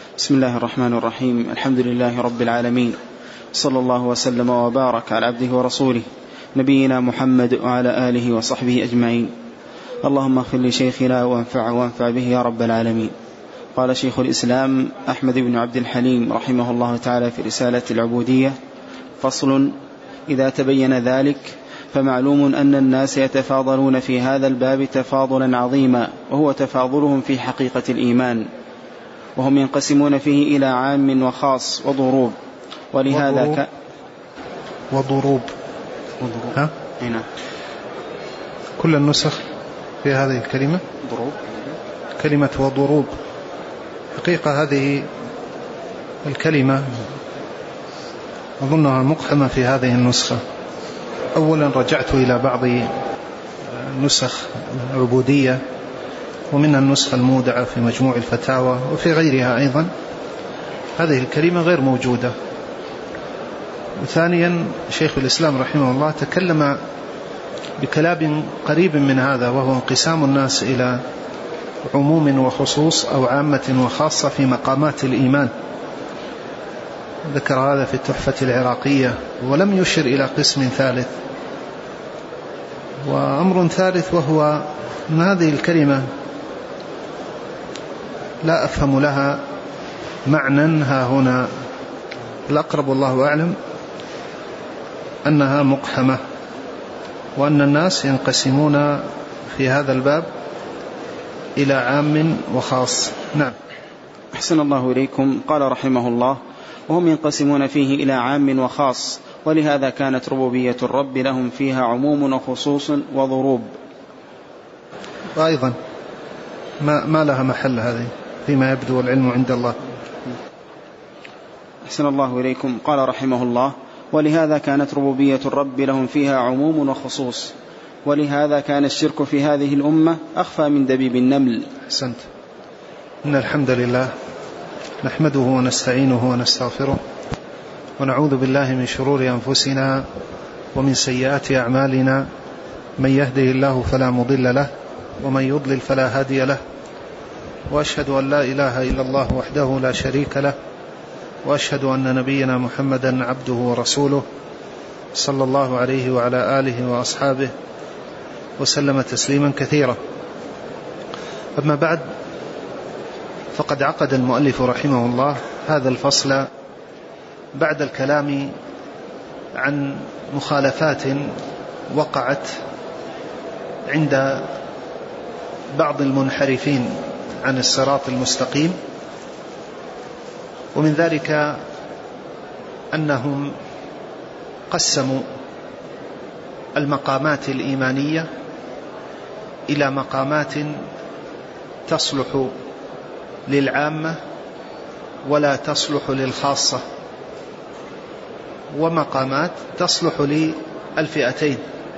بسم الله الرحمن الرحيم. الحمد لله رب العالمين، صلى الله وسلم وبارك على عبده ورسوله نبينا محمد وعلى آله وصحبه أجمعين. اللهم اغفر لشيخنا وانفع به يا رب العالمين. قال شيخ الإسلام أحمد بن عبد الحليم رحمه الله تعالى في رسالة العبودية: فصل: إذا تبين ذلك فمعلوم أن الناس يتفاضلون في هذا الباب تفاضلا عظيما، وهو تفاضلهم في حقيقة الإيمان، وهم ينقسمون فيه إلى عام وخاص وضروب. ولهذا وضروب. ها؟ هنا كل النسخ في هذه الكلمة ضروب، كلمة وضروب. حقيقة هذه الكلمة أظنها مقحمة في هذه النسخة. أولا رجعت إلى بعض نسخ العبودية، ومنها النسخة المودعة في مجموع الفتاوى وفي غيرها أيضا هذه الكلمة غير موجودة. وثانيا شيخ الإسلام رحمه الله تكلم بكلام قريب من هذا، وهو انقسام الناس إلى عموم وخصوص أو عامة وخاصة في مقامات الإيمان. ذكر هذا في التحفة العراقية، ولم يشر إلى قسم ثالث. وأمر ثالث وهو أن هذه الكلمة لا أفهم لها معنى ها هنا، الأقرب والله أعلم أنها مقحمة، وأن الناس ينقسمون في هذا الباب إلى عام وخاص. نعم. أحسن الله إليكم. قال رحمه الله: وهم ينقسمون فيه إلى عام وخاص، ولهذا كانت ربوبية الرب لهم فيها عموم وخصوص وضروب. وأيضا ما لها محل هذه فيما يبدو والعلم عند الله. أحسن الله إليكم. قال رحمه الله: ولهذا كانت ربوبية الرب لهم فيها عموم وخصوص، ولهذا كان الشرك في هذه الأمة أخفى من دبيب النمل. أحسنت. إن الحمد لله نحمده ونستعينه ونستغفره، ونعوذ بالله من شرور أنفسنا ومن سيئات أعمالنا. من يهده الله فلا مضل له، ومن يضلل فلا هادي له. وأشهد أن لا إله إلا الله وحده لا شريك له، وأشهد أن نبينا محمدا عبده ورسوله، صلى الله عليه وعلى آله وأصحابه وسلم تسليما كثيرا. أما بعد، فقد عقد المؤلف رحمه الله هذا الفصل بعد الكلام عن مخالفات وقعت عند بعض المنحرفين عن الصراط المستقيم، ومن ذلك أنهم قسموا المقامات الإيمانية إلى مقامات تصلح للعامة ولا تصلح للخاصة، ومقامات تصلح للفئتين.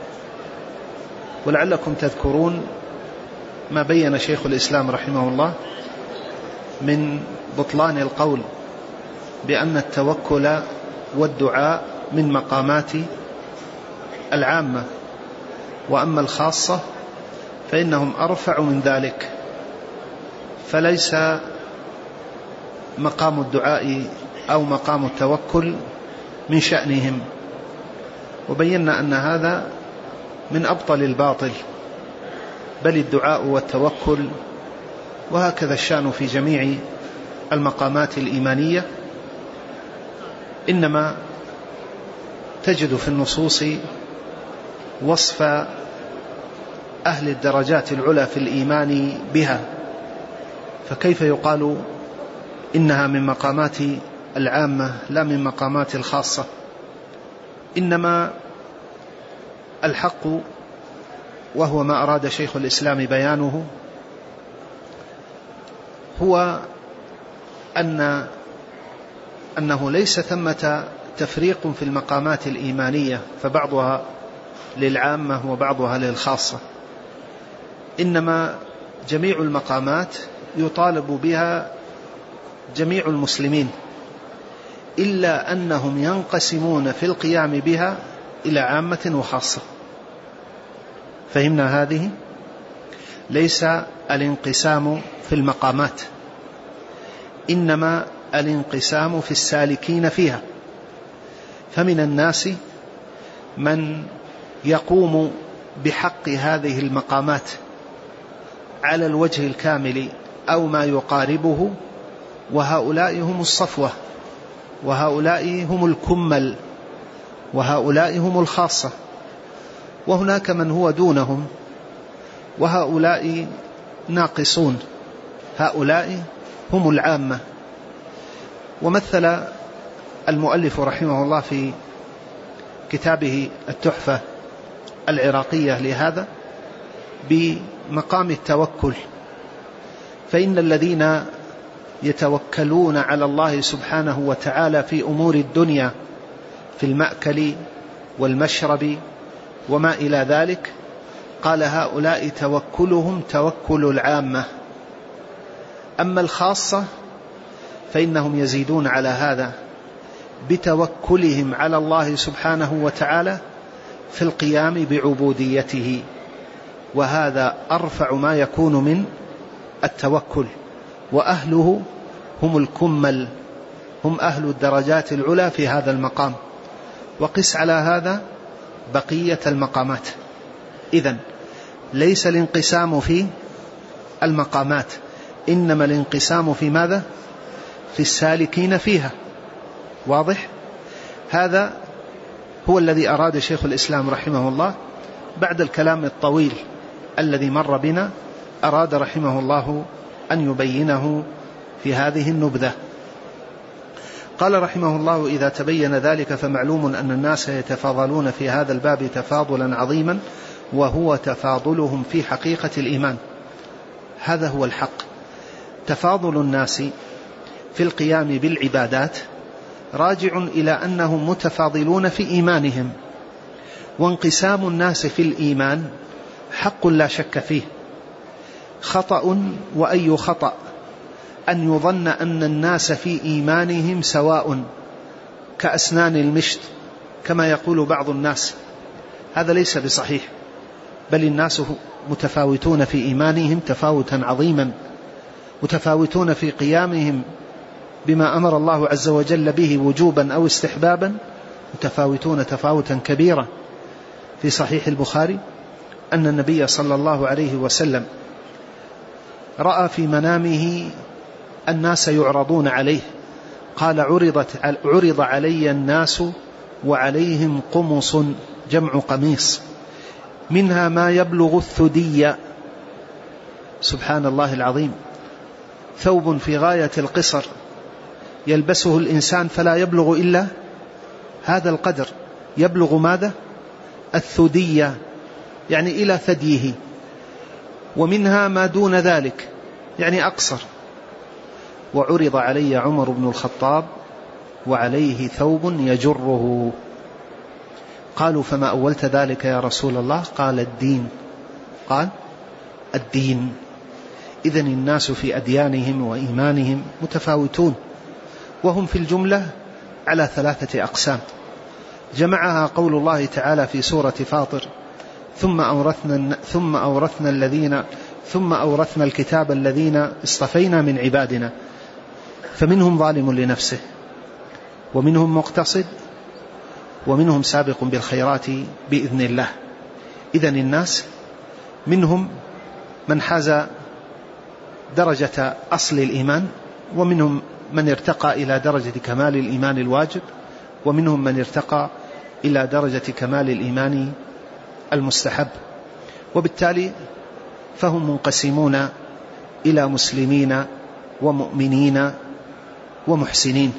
ولعلكم تذكرون ما بين شيخ الإسلام رحمه الله من بطلان القول بأن التوكل والدعاء من مقامات العامة، وأما الخاصة فإنهم أرفع من ذلك، فليس مقام الدعاء أو مقام التوكل من شأنهم. وبينا أن هذا من أبطل الباطل، بل الدعاء والتوكل وهكذا الشأن في جميع المقامات الإيمانية إنما تجد في النصوص وصف أهل الدرجات العلى في الإيمان بها، فكيف يقال إنها من مقامات العامة لا من مقامات الخاصة؟ إنما الحق، وهو ما أراد شيخ الإسلام بيانه، هو أنه ليس ثمة تفريق في المقامات الإيمانية فبعضها للعامة وبعضها للخاصة، إنما جميع المقامات يطالب بها جميع المسلمين، إلا أنهم ينقسمون في القيام بها إلى عامة وخاصة. فهمنا هذه؟ ليس الانقسام في المقامات، إنما الانقسام في السالكين فيها. فمن الناس من يقوم بحق هذه المقامات على الوجه الكامل أو ما يقاربه، وهؤلاء هم الصفوة، وهؤلاء هم الكمل، وهؤلاء هم الخاصة. وهناك من هو دونهم، وهؤلاء ناقصون، هؤلاء هم العامة. ومثل المؤلف رحمه الله في كتابه التحفة العراقية لهذا بمقام التوكل، فإن الذين يتوكلون على الله سبحانه وتعالى في أمور الدنيا، في المأكل والمشرب وما إلى ذلك، قال هؤلاء توكلهم توكل العامة. أما الخاصة فإنهم يزيدون على هذا بتوكلهم على الله سبحانه وتعالى في القيام بعبوديته، وهذا أرفع ما يكون من التوكل، وأهله هم الكمل، هم أهل الدرجات العلى في هذا المقام. وقس على هذا بقية المقامات. إذن ليس الانقسام في المقامات، إنما الانقسام في ماذا؟ في السالكين فيها. واضح؟ هذا هو الذي أراد شيخ الإسلام رحمه الله بعد الكلام الطويل الذي مر بنا، أراد رحمه الله أن يبينه في هذه النبذة. قال رحمه الله: إذا تبين ذلك فمعلوم أن الناس يتفاضلون في هذا الباب تفاضلا عظيما، وهو تفاضلهم في حقيقة الإيمان. هذا هو الحق. تفاضل الناس في القيام بالعبادات راجع إلى أنهم متفاضلون في إيمانهم، وانقسام الناس في الإيمان حق لا شك فيه. خطأ وأي خطأ أن يظن أن الناس في إيمانهم سواء كأسنان المشط كما يقول بعض الناس، هذا ليس بصحيح، بل الناس متفاوتون في إيمانهم تفاوتا عظيما، متفاوتون في قيامهم بما أمر الله عز وجل به وجوبا أو استحبابا، متفاوتون تفاوتا كبيرا. في صحيح البخاري أن النبي صلى الله عليه وسلم رأى في منامه الناس يعرضون عليه، قال: عرض علي الناس وعليهم قمص، جمع قميص، منها ما يبلغ الثدي. سبحان الله العظيم، ثوب في غاية القصر يلبسه الإنسان فلا يبلغ إلا هذا القدر، يبلغ ماذا؟ الثدي، يعني إلى ثديه. ومنها ما دون ذلك، يعني أقصر. وعرض علي عمر بن الخطاب وعليه ثوب يجره. قالوا: فما أولت ذلك يا رسول الله؟ قال: الدين. قال: الدين. إذن الناس في أديانهم وإيمانهم متفاوتون، وهم في الجملة على 3 أقسام، جمعها قول الله تعالى في سورة فاطر: ثم أورثنا الكتاب الذين اصطفينا من عبادنا، فمنهم ظالم لنفسه، ومنهم مقتصد، ومنهم سابق بالخيرات بإذن الله. إذن الناس منهم من حاز درجة أصل الإيمان، ومنهم من ارتقى إلى درجة كمال الإيمان الواجب، ومنهم من ارتقى إلى درجة كمال الإيمان المستحب. وبالتالي فهم منقسمون إلى مسلمين ومؤمنين ومحسنين.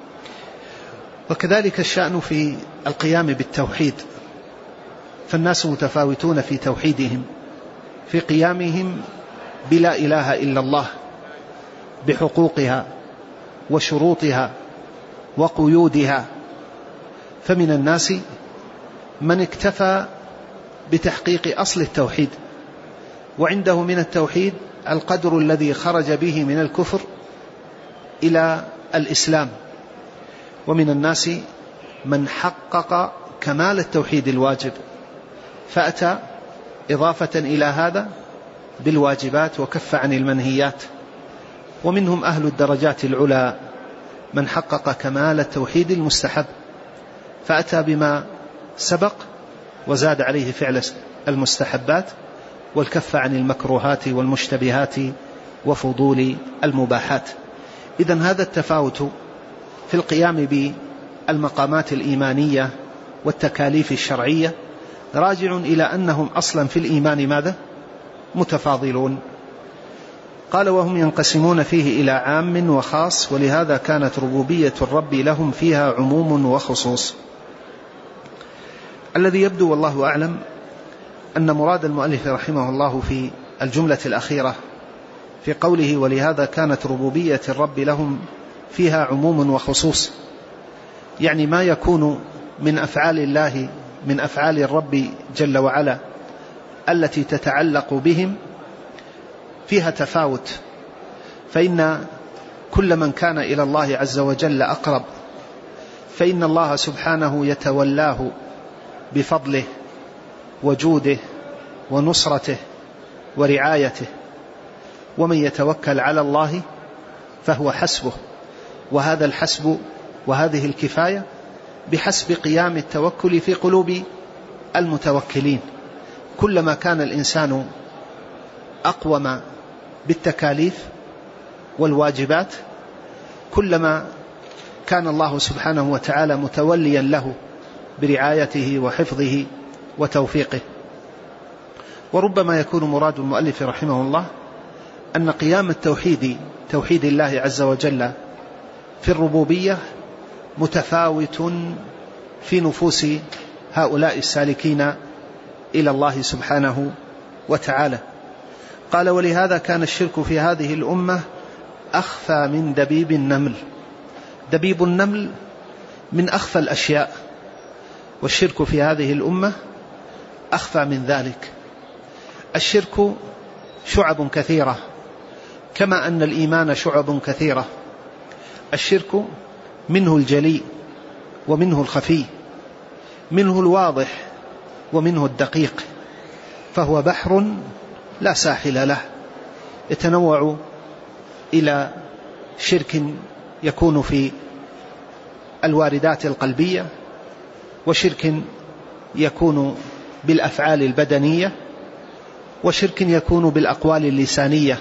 وكذلك الشأن في القيام بالتوحيد، فالناس متفاوتون في توحيدهم، في قيامهم بلا إله إلا الله، بحقوقها وشروطها وقيودها. فمن الناس من اكتفى بتحقيق أصل التوحيد، وعنده من التوحيد القدر الذي خرج به من الكفر إلى الإسلام. ومن الناس من حقق كمال التوحيد الواجب، فأتى إضافة إلى هذا بالواجبات وكف عن المنهيات. ومنهم أهل الدرجات العلى من حقق كمال التوحيد المستحب فأتى بما سبق وزاد عليه فعل المستحبات والكف عن المكروهات والمشتبهات وفضول المباحات. إذن هذا التفاوت في القيام بالمقامات الإيمانية والتكاليف الشرعية راجع إلى أنهم أصلا في الإيمان ماذا؟ متفاضلون. قال وهم ينقسمون فيه إلى عام وخاص، ولهذا كانت ربوبية الرب لهم فيها عموم وخصوص. الذي يبدو والله أعلم أن مراد المؤلف رحمه الله في الجملة الأخيرة في قوله ولهذا كانت ربوبية الرب لهم فيها عموم وخصوص، يعني ما يكون من أفعال الله من أفعال الرب جل وعلا التي تتعلق بهم فيها تفاوت، فإن كل من كان إلى الله عز وجل أقرب فإن الله سبحانه يتولاه بفضله وجوده ونصرته ورعايته، ومن يتوكل على الله فهو حسبه، وهذا الحسب وهذه الكفاية بحسب قيام التوكل في قلوب المتوكلين. كلما كان الإنسان أقوم بالتكاليف والواجبات كلما كان الله سبحانه وتعالى متوليا له برعايته وحفظه وتوفيقه. وربما يكون مراد المؤلف رحمه الله أن قيام التوحيد توحيد الله عز وجل في الربوبية متفاوت في نفوس هؤلاء السالكين إلى الله سبحانه وتعالى. قال ولهذا كان الشرك في هذه الأمة أخفى من دبيب النمل. دبيب النمل من أخفى الأشياء، والشرك في هذه الأمة أخفى من ذلك. الشرك شعب كثيرة كما أن الإيمان شعب كثيرة. الشرك منه الجلي ومنه الخفي، منه الواضح ومنه الدقيق، فهو بحر لا ساحل له، يتنوع إلى شرك يكون في الواردات القلبية، وشرك يكون بالأفعال البدنية، وشرك يكون بالأقوال اللسانية.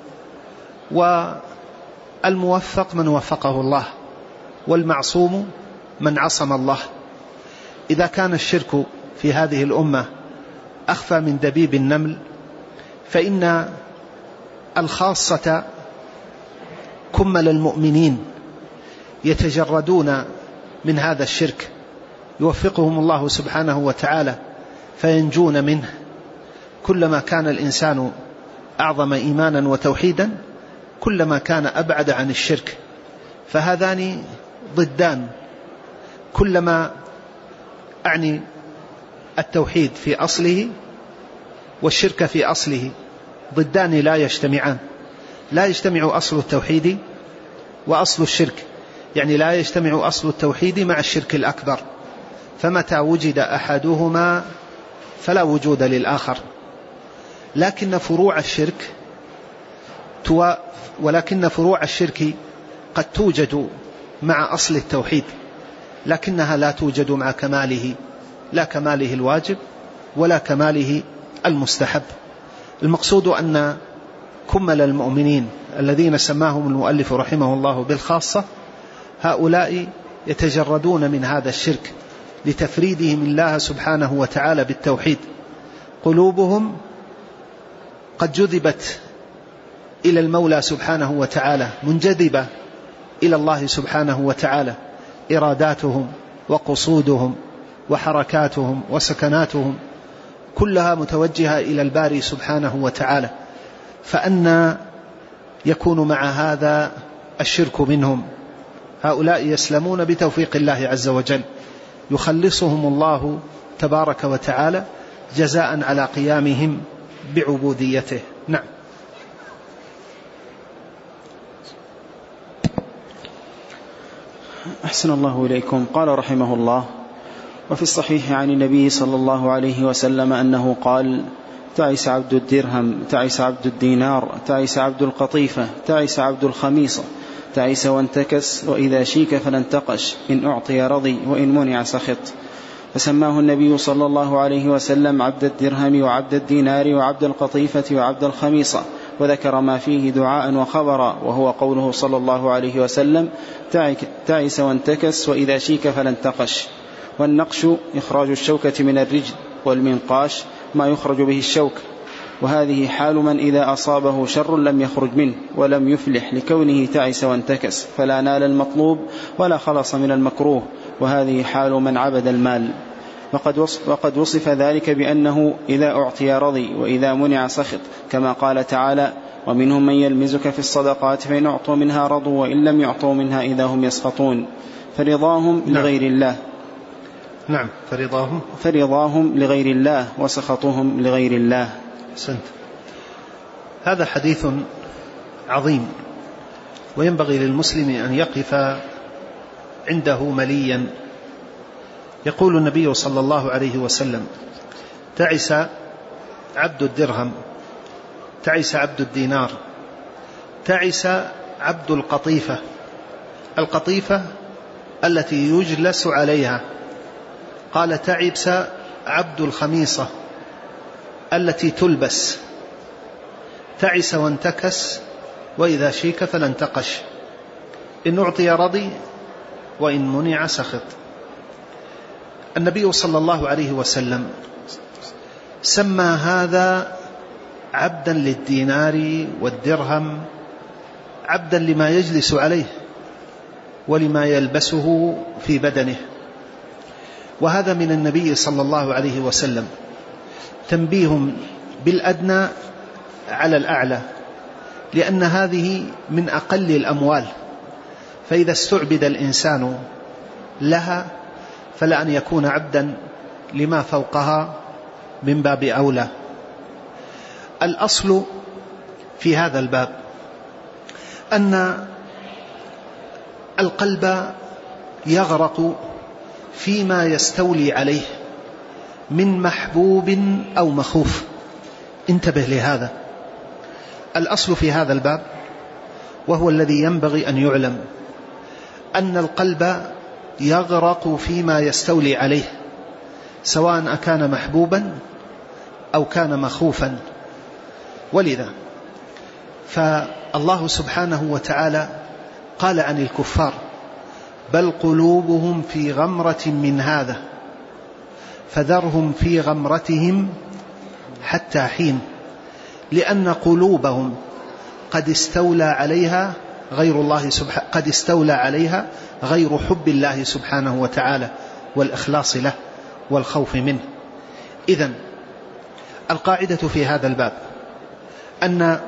والموفق من وفقه الله، والمعصوم من عصم الله. إذا كان الشرك في هذه الأمة أخفى من دبيب النمل، فإن الخاصة كمل المؤمنين يتجردون من هذا الشرك، يوفقهم الله سبحانه وتعالى فينجون منه. كلما كان الإنسان أعظم إيمانا وتوحيدا كلما كان أبعد عن الشرك، فهذان ضدان. كلما أعني التوحيد في أصله والشرك في أصله ضدان لا يجتمعان. لا يجتمع أصل التوحيد وأصل الشرك، يعني لا يجتمع أصل التوحيد مع الشرك الأكبر، فمتى وجد أحدهما فلا وجود للآخر. لكن فروع الشرك قد توجد مع أصل التوحيد، لكنها لا توجد مع كماله، لا كماله الواجب ولا كماله المستحب. المقصود أن كمل المؤمنين الذين سماهم المؤلف رحمه الله بالخاصة، هؤلاء يتجردون من هذا الشرك لتفريدهم الله سبحانه وتعالى بالتوحيد. قلوبهم قد جذبت إلى المولى سبحانه وتعالى، منجذبة إلى الله سبحانه وتعالى، إراداتهم وقصودهم وحركاتهم وسكناتهم كلها متوجهة إلى الباري سبحانه وتعالى. فأن يكون مع هذا الشرك منهم؟ هؤلاء يسلمون بتوفيق الله عز وجل، يخلصهم الله تبارك وتعالى جزاء على قيامهم بعبوديته. نعم. أحسن الله إليكم. قال رحمه الله: وفي الصحيح عن النبي صلى الله عليه وسلم أنه قال: تعس عبد الدرهم، تعس عبد الدينار، تعس عبد القطيفة، تعس عبد الخميصة، تعس وانتكس، وإذا شيك فلا انتقش، إن أعطي رضي وإن منع سخط. فسماه النبي صلى الله عليه وسلم عبد الدرهم وعبد الدينار وعبد القطيفة وعبد الخميصة، وذكر ما فيه دعاء وخبرا، وهو قوله صلى الله عليه وسلم تعس وانتكس، وإذا شيك فلا انتقش. والنقش إخراج الشوكة من الرجل، والمنقاش ما يخرج به الشوك. وهذه حال من إذا أصابه شر لم يخرج منه ولم يفلح لكونه تعس وانتكس، فلا نال المطلوب ولا خلص من المكروه. وهذه حال من عبد المال. وقد وصف ذلك بأنه إذا أعطي رضي وإذا منع سخط، كما قال تعالى: ومنهم من يلمزك في الصدقات فإن أعطوا منها رضوا وإن لم يعطوا منها إذا هم يسخطون. فرضاهم لغير الله. نعم، فرضاهم لغير الله وسخطهم لغير الله. أحسنت. هذا حديث عظيم، وينبغي للمسلم أن يقف عنده مليا. يقول النبي صلى الله عليه وسلم: تعس عبد الدرهم، تعس عبد الدينار، تعس عبد القطيفة. القطيفة التي يجلس عليها. قال: تعس عبد الخميصة التي تلبس. تعس وانتكس، وإذا شيك فلا انتقش، إن أعطي رضي وإن منع سخط. النبي صلى الله عليه وسلم سمى هذا عبدا للدينار والدرهم، عبدا لما يجلس عليه ولما يلبسه في بدنه. وهذا من النبي صلى الله عليه وسلم تنبيه بالأدنى على الأعلى، لأن هذه من أقل الأموال، فإذا استعبد الإنسان لها فلأن يكون عبدا لما فوقها من باب أولى. الأصل في هذا الباب أن القلب يغرق فيما يستولي عليه من محبوب أو مخوف. انتبه لهذا الأصل في هذا الباب، وهو الذي ينبغي أن يعلم، أن القلب يغرق فيما يستولي عليه، سواء أكان محبوبا أو كان مخوفا. ولذا فالله سبحانه وتعالى قال عن الكفار: بل قلوبهم في غمرة من هذا فذرهم في غمرتهم حتى حين، لأن قلوبهم قد استولى عليها غير حب الله سبحانه وتعالى والإخلاص له والخوف منه. إذن القاعدة في هذا الباب أن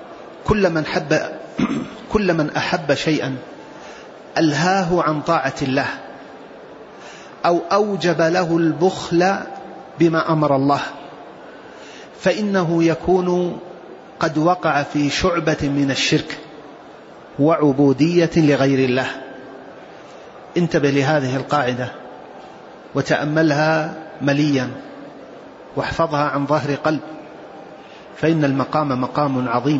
كل من أحب شيئا ألهاه عن طاعة الله أو أوجب له البخل بما أمر الله، فإنه يكون قد وقع في شعبة من الشرك وعبودية لغير الله. انتبه لهذه القاعدة وتأملها مليا، واحفظها عن ظهر قلب، فإن المقام مقام عظيم.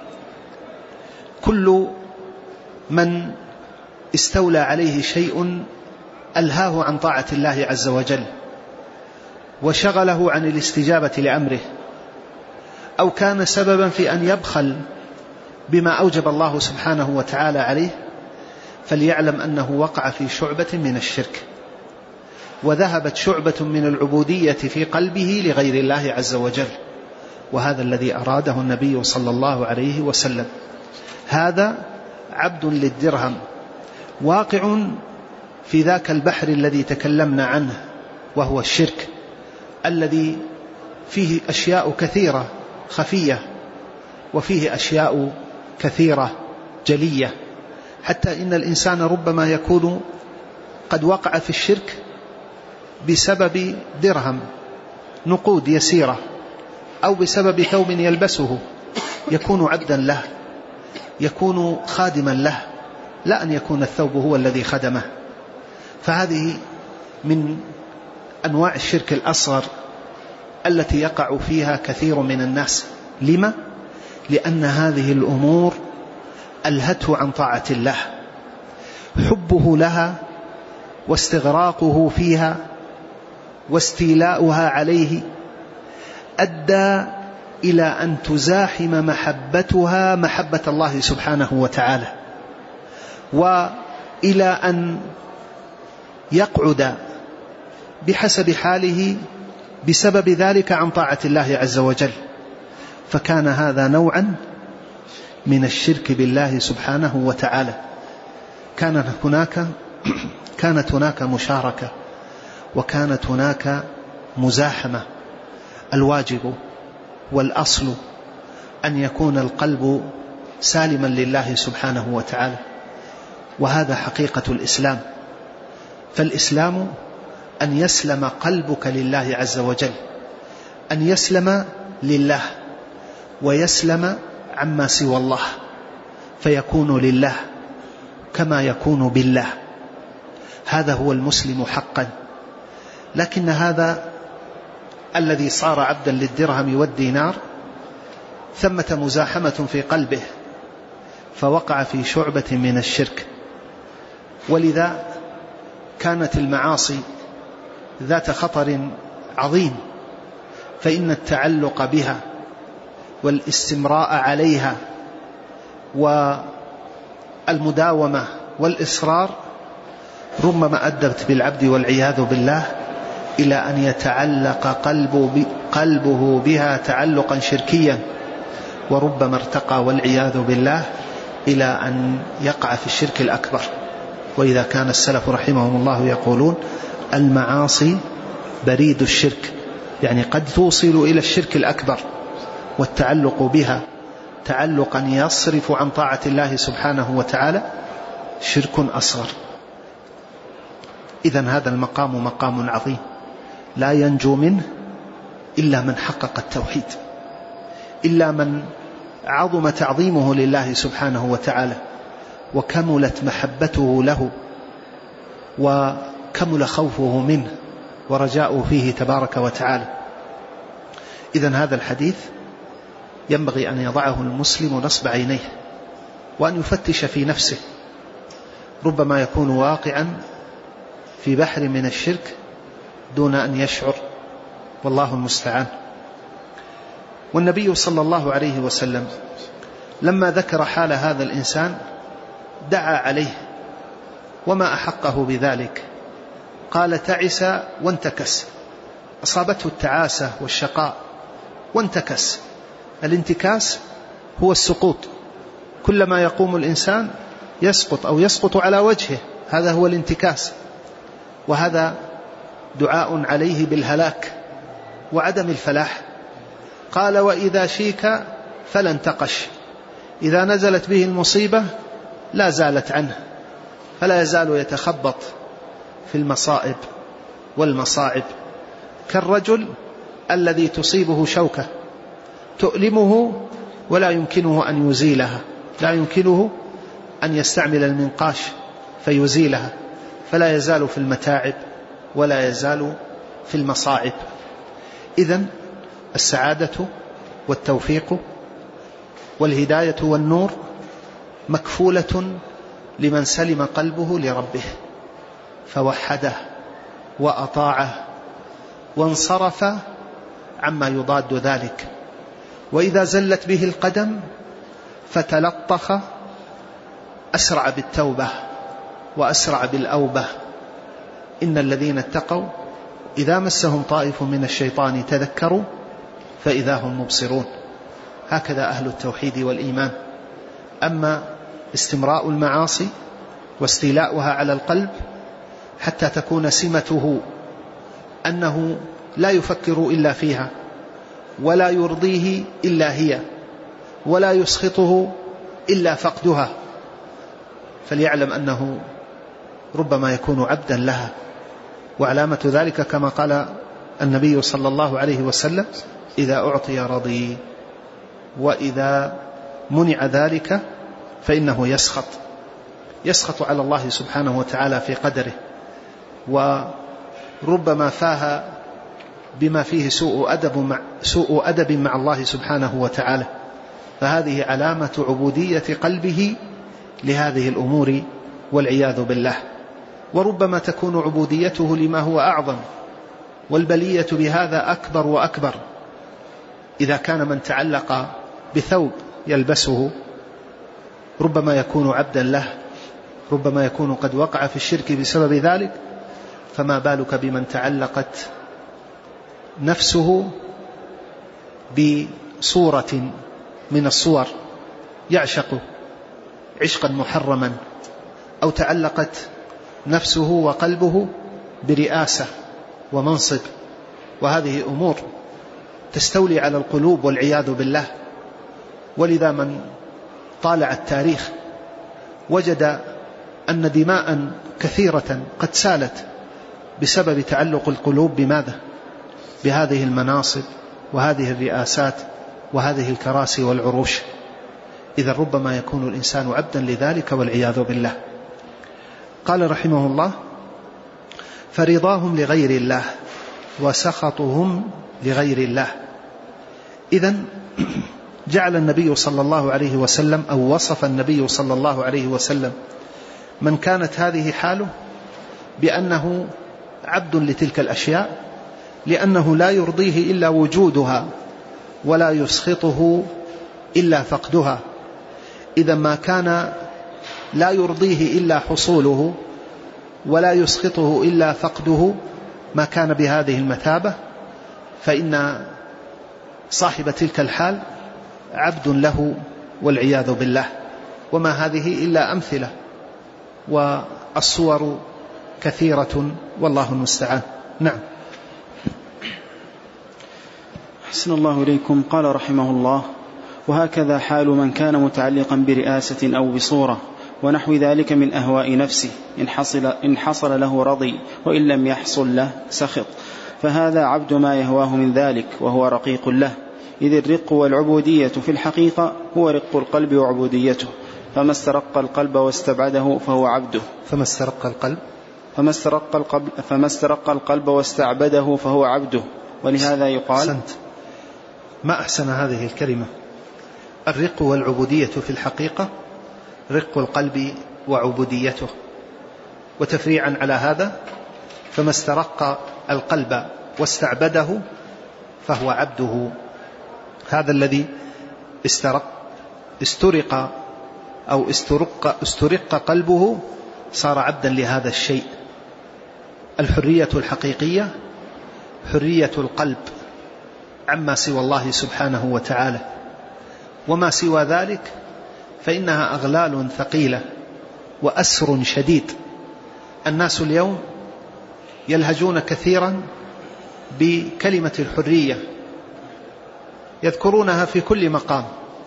كل من استولى عليه شيء ألهاه عن طاعة الله عز وجل وشغله عن الاستجابة لأمره، أو كان سببا في أن يبخل بما أوجب الله سبحانه وتعالى عليه، فليعلم أنه وقع في شعبة من الشرك، وذهبت شعبة من العبودية في قلبه لغير الله عز وجل. وهذا الذي أراده النبي صلى الله عليه وسلم. هذا عبد للدرهم واقع في ذاك البحر الذي تكلمنا عنه، وهو الشرك الذي فيه أشياء كثيرة خفية وفيه أشياء كثيرة جلية، حتى إن الإنسان ربما يكون قد وقع في الشرك بسبب درهم نقود يسيرة، أو بسبب ثوب يلبسه، يكون عبدا له، يكون خادما له، لا أن يكون الثوب هو الذي خدمه. فهذه من أنواع الشرك الأصغر التي يقع فيها كثير من الناس. لما؟ لأن هذه الأمور ألهته عن طاعة الله، حبه لها واستغراقه فيها واستيلاؤها عليه أدى إلى أن تزاحم محبتها محبة الله سبحانه وتعالى، وإلى أن يقعد بحسب حاله بسبب ذلك عن طاعة الله عز وجل. فكان هذا نوعا من الشرك بالله سبحانه وتعالى. كانت هناك مشاركة، وكانت هناك مزاحمة. الواجب والأصل أن يكون القلب سالما لله سبحانه وتعالى، وهذا حقيقة الإسلام. فالإسلام أن يسلم قلبك لله عز وجل، أن يسلم لله ويسلم عما سوى الله، فيكون لله كما يكون بالله. هذا هو المسلم حقا. لكن هذا الذي صار عبدا للدرهم والدينار ثمة مزاحمة في قلبه، فوقع في شعبة من الشرك. ولذا كانت المعاصي ذات خطر عظيم، فإن التعلق بها والاستمراء عليها والمداومة والإصرار ربما أدت بالعبد والعياذ بالله إلى أن يتعلق قلبه بها تعلقا شركيا، وربما ارتقى والعياذ بالله إلى أن يقع في الشرك الأكبر. وإذا كان السلف رحمهم الله يقولون المعاصي بريد الشرك، يعني قد توصل إلى الشرك الأكبر، والتعلق بها تعلقا يصرف عن طاعة الله سبحانه وتعالى شرك أصغر. إذن هذا المقام مقام عظيم لا ينجو منه إلا من حقق التوحيد، إلا من عظم تعظيمه لله سبحانه وتعالى، وكملت محبته له، وكمل خوفه منه ورجاؤه فيه تبارك وتعالى. إذن هذا الحديث ينبغي أن يضعه المسلم نصب عينيه، وأن يفتش في نفسه. ربما يكون واقعا في بحر من الشرك دون أن يشعر، والله المستعان. والنبي صلى الله عليه وسلم لما ذكر حال هذا الإنسان دعا عليه، وما أحقه بذلك. قال تعس وانتكس، أصابته التعاسة والشقاء وانتكس. الانتكاس هو السقوط، كلما يقوم الإنسان يسقط أو يسقط على وجهه، هذا هو الانتكاس. وهذا دعاء عليه بالهلاك وعدم الفلاح. قال وإذا شيك فلا انتقش، إذا نزلت به المصيبة لا زالت عنه، فلا يزال يتخبط في المصائب والمصاعب، كالرجل الذي تصيبه شوكة تؤلمه ولا يمكنه أن يزيلها، لا يمكنه أن يستعمل المنقاش فيزيلها، فلا يزال في المتاعب ولا يزال في المصاعب. إذن السعادة والتوفيق والهداية والنور مكفولة لمن سلم قلبه لربه فوحده وأطاعه وانصرف عما يضاد ذلك. وإذا زلت به القدم فتلطخ أسرع بالتوبة وأسرع بالأوبة. إن الذين اتقوا إذا مسهم طائف من الشيطان تذكروا فإذا هم مبصرون. هكذا أهل التوحيد والإيمان. أما استمراء المعاصي واستيلاؤها على القلب حتى تكون سمته أنه لا يفكر إلا فيها، ولا يرضيه إلا هي، ولا يسخطه إلا فقدها، فليعلم أنه ربما يكون عبدا لها. وعلامة ذلك كما قال النبي صلى الله عليه وسلم إذا أعطي رضي، وإذا منع ذلك فإنه يسخط على الله سبحانه وتعالى في قدره. وربما فاه بما فيه سوء أدب مع الله سبحانه وتعالى، فهذه علامة عبودية قلبه لهذه الأمور والعياذ بالله. وربما تكون عبوديته لما هو أعظم، والبلية بهذا أكبر وأكبر. إذا كان من تعلق بثوب يلبسه ربما يكون عبدا له، ربما يكون قد وقع في الشرك بسبب ذلك، فما بالك بمن تعلقت نفسه بصورة من الصور يعشق عشقا محرما، أو تعلقت نفسه وقلبه برئاسة ومنصب، وهذه أمور تستولي على القلوب والعياذ بالله. ولذا من طالع التاريخ وجد أن دماء كثيرة قد سالت بسبب تعلق القلوب بماذا؟ بهذه المناصب وهذه الرئاسات وهذه الكراسي والعروش. إذا ربما يكون الإنسان عبدا لذلك والعياذ بالله. قال رحمه الله: فرضاهم لغير الله وسخطهم لغير الله. إذن جعل النبي صلى الله عليه وسلم أو وصف النبي صلى الله عليه وسلم من كانت هذه حاله بأنه عبد لتلك الأشياء، لأنه لا يرضيه إلا وجودها ولا يسخطه إلا فقدها. إذا ما كان لا يرضيه إلا حصوله ولا يسخطه إلا فقده، ما كان بهذه المثابة، فإن صاحب تلك الحال عبد له والعياذ بالله. وما هذه إلا أمثلة، والصور كثيرة والله المستعان. نعم. أحسن الله إليكم. قال رحمه الله: وهكذا حال من كان متعلقا برئاسة أو بصورة ونحو ذلك من أهواء نفسه، إن حصل له رضي، وإن لم يحصل له سخط، فهذا عبد ما يهواه من ذلك، وهو رقيق له. إذ الرق والعبودية في الحقيقة هو رق القلب وعبوديته، فما استرق القلب واستبعده فهو عبده. فما استرق القلب واستعبده فهو عبده. ولهذا يقال: ما أحسن هذه الكلمة، الرق والعبودية في الحقيقة رق القلب وعبوديته. وتفريعا على هذا: فما استرق القلب واستعبده فهو عبده. هذا الذي استرق أو استرق قلبه صار عبدا لهذا الشيء. الحرية الحقيقية حرية القلب عما سوى الله سبحانه وتعالى، وما سوى ذلك فإنها أغلال ثقيلة وأسر شديد. الناس اليوم يلهجون كثيرا بكلمة الحرية، يذكرونها في كل مقام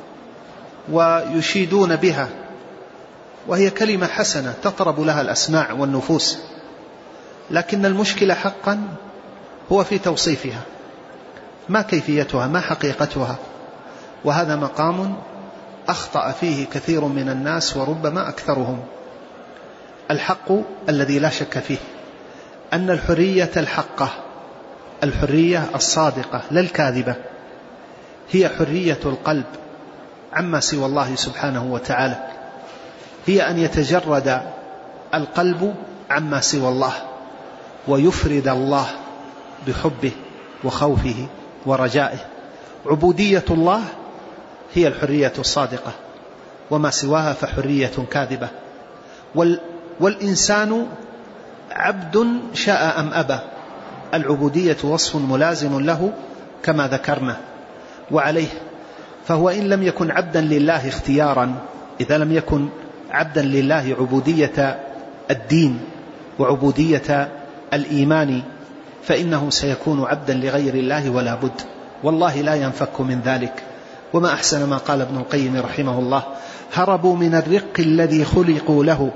ويشيدون بها، وهي كلمة حسنة تطرب لها الأسماع والنفوس، لكن المشكلة حقا هو في توصيفها، ما كيفيتها، ما حقيقتها. وهذا مقام أخطأ فيه كثير من الناس وربما أكثرهم. الحق الذي لا شك فيه أن الحرية الحقة، الحرية الصادقة لا الكاذبة، هي حرية القلب عما سوى الله سبحانه وتعالى، هي أن يتجرد القلب عما سوى الله ويفرد الله بحبه وخوفه ورجائه. عبودية الله هي الحرية الصادقة، وما سواها فحرية كاذبة. والإنسان عبد شاء أم أبى، العبودية وصف ملازم له كما ذكرنا، وعليه فهو إن لم يكن عبدا لله اختيارا، إذا لم يكن عبدا لله عبودية الدين وعبودية الإيمان، فإنه سيكون عبدا لغير الله ولا بد، والله لا ينفك من ذلك. وما أحسن ما قال ابن القيم رحمه الله: هربوا من الرق الذي خلقوا له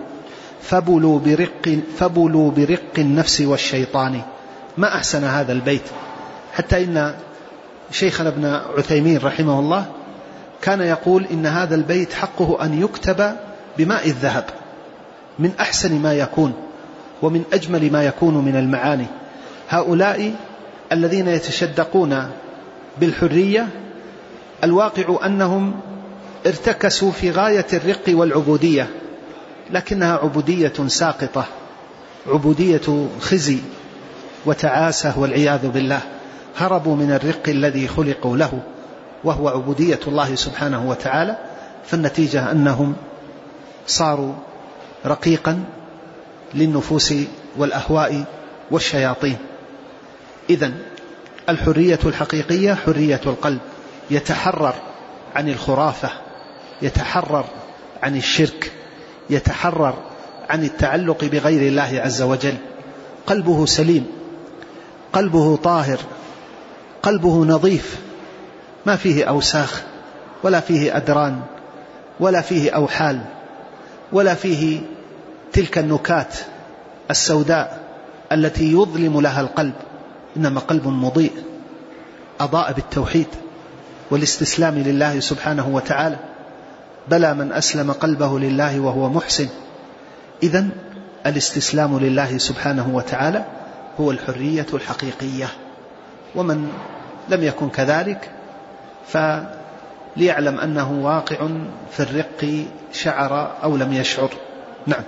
فبلوا برق النفس والشيطان. ما أحسن هذا البيت، حتى إن شيخنا ابن عثيمين رحمه الله كان يقول إن هذا البيت حقه أن يكتب بماء الذهب، من أحسن ما يكون ومن أجمل ما يكون من المعاني. هؤلاء الذين يتشدقون بالحرية الواقع أنهم ارتكسوا في غاية الرق والعبودية، لكنها عبودية ساقطة، عبودية خزي وتعاسة والعياذ بالله. هربوا من الرق الذي خلقوا له وهو عبودية الله سبحانه وتعالى، فالنتيجة أنهم صاروا رقيقا للنفوس والأهواء والشياطين. إذن الحرية الحقيقية حرية القلب، يتحرر عن الخرافة، يتحرر عن الشرك، يتحرر عن التعلق بغير الله عز وجل. قلبه سليم، قلبه طاهر، قلبه نظيف، ما فيه أوساخ ولا فيه أدران ولا فيه أوحال ولا فيه تلك النكات السوداء التي يظلم لها القلب، إنما قلب مضيء أضاء بالتوحيد والاستسلام لله سبحانه وتعالى. بلى من أسلم قلبه لله وهو محسن. إذن الاستسلام لله سبحانه وتعالى هو الحرية الحقيقية، ومن لم يكن كذلك فليعلم أنه واقع في الرق شعر أو لم يشعر. نعم.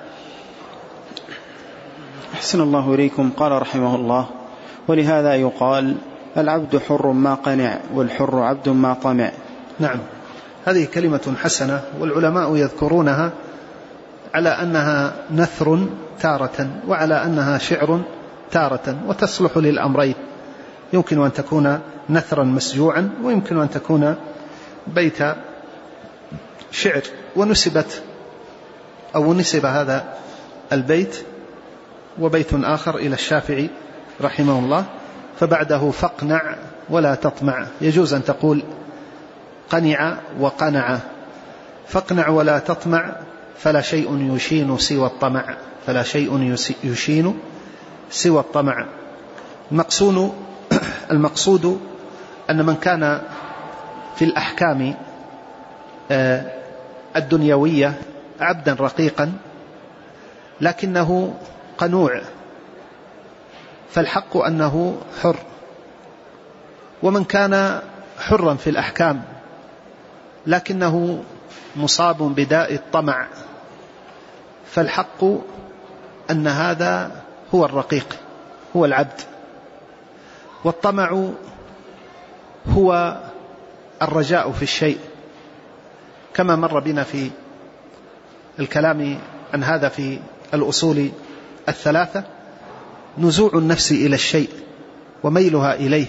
أحسن الله إليكم. قال رحمه الله: ولهذا يقال العبد حر ما قنع والحر عبد ما طمع. نعم، هذه كلمة حسنة، والعلماء يذكرونها على أنها نثر تارة وعلى أنها شعر تارة، وتصلح للأمرين. يمكن أن تكون نثرا مسجوعا ويمكن أن تكون بيت شعر. ونسب هذا البيت وبيت آخر إلى الشافعي رحمه الله، فبعده فاقنع ولا تطمع. يجوز أن تقول قنع وقنع. فاقنع ولا تطمع فلا شيء يشين سوى الطمع، فلا شيء يشين سوى الطمع. المقصود أن من كان في الأحكام الدنيوية عبدا رقيقا لكنه قنوع، فالحق أنه حر. ومن كان حرا في الأحكام لكنه مصاب بداء الطمع، فالحق أن هذا هو الرقيق، هو العبد. والطمع هو الرجاء في الشيء، كما مر بنا في الكلام عن هذا في الأصول الثلاثة: نزوع النفس إلى الشيء وميلها إليه،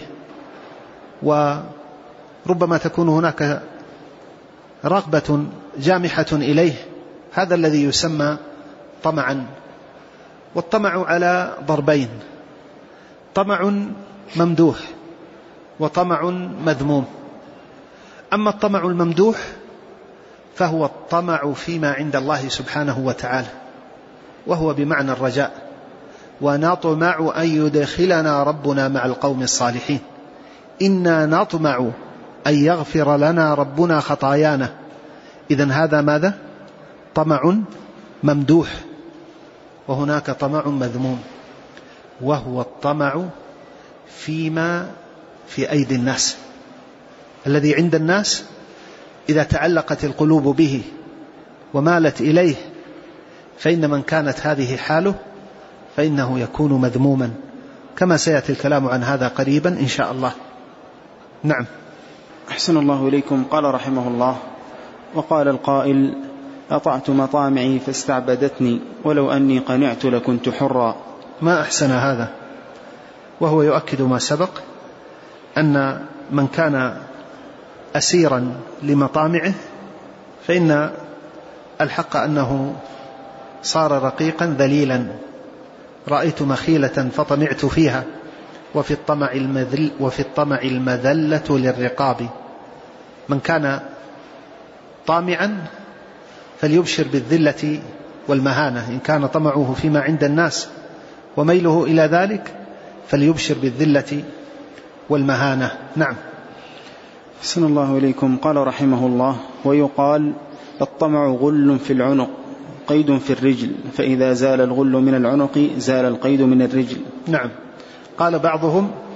وربما تكون هناك رغبة جامحة إليه، هذا الذي يسمى طمعا. والطمع على ضربين: طمع ممدوح وطمع مذموم. أما الطمع الممدوح فهو الطمع فيما عند الله سبحانه وتعالى، وهو بمعنى الرجاء: ونطمع أن يدخلنا ربنا مع القوم الصالحين، إنا نطمع أن يغفر لنا ربنا خطايانا. إذن هذا ماذا؟ طمع ممدوح. وهناك طمع مذموم، وهو الطمع فيما في أيدي الناس، الذي عند الناس إذا تعلقت القلوب به ومالت إليه، فإن من كانت هذه حاله فإنه يكون مذموما، كما سيأتي الكلام عن هذا قريبا إن شاء الله. نعم. أحسن الله إليكم. قال رحمه الله: وقال القائل: أطعت مطامعي فاستعبدتني ولو أني قنعت لكنت حرا. ما أحسن هذا، وهو يؤكد ما سبق، أن من كان أسيرا لمطامعه فإن الحق أنه صار رقيقا ذليلا. رأيت مخيلة فطمعت فيها وفي الطمع المذلة للرقاب. من كان طامعا فليبشر بالذلة والمهانة، إن كان طمعه فيما عند الناس وميله إلى ذلك فليبشر بالذلة والمهانة. نعم. أحسن الله إليكم. قال رحمه الله: ويقال الطمع غل في العنق قيد في الرجل، فإذا زال الغل من العنق زال القيد من الرجل. نعم. قال بعضهم: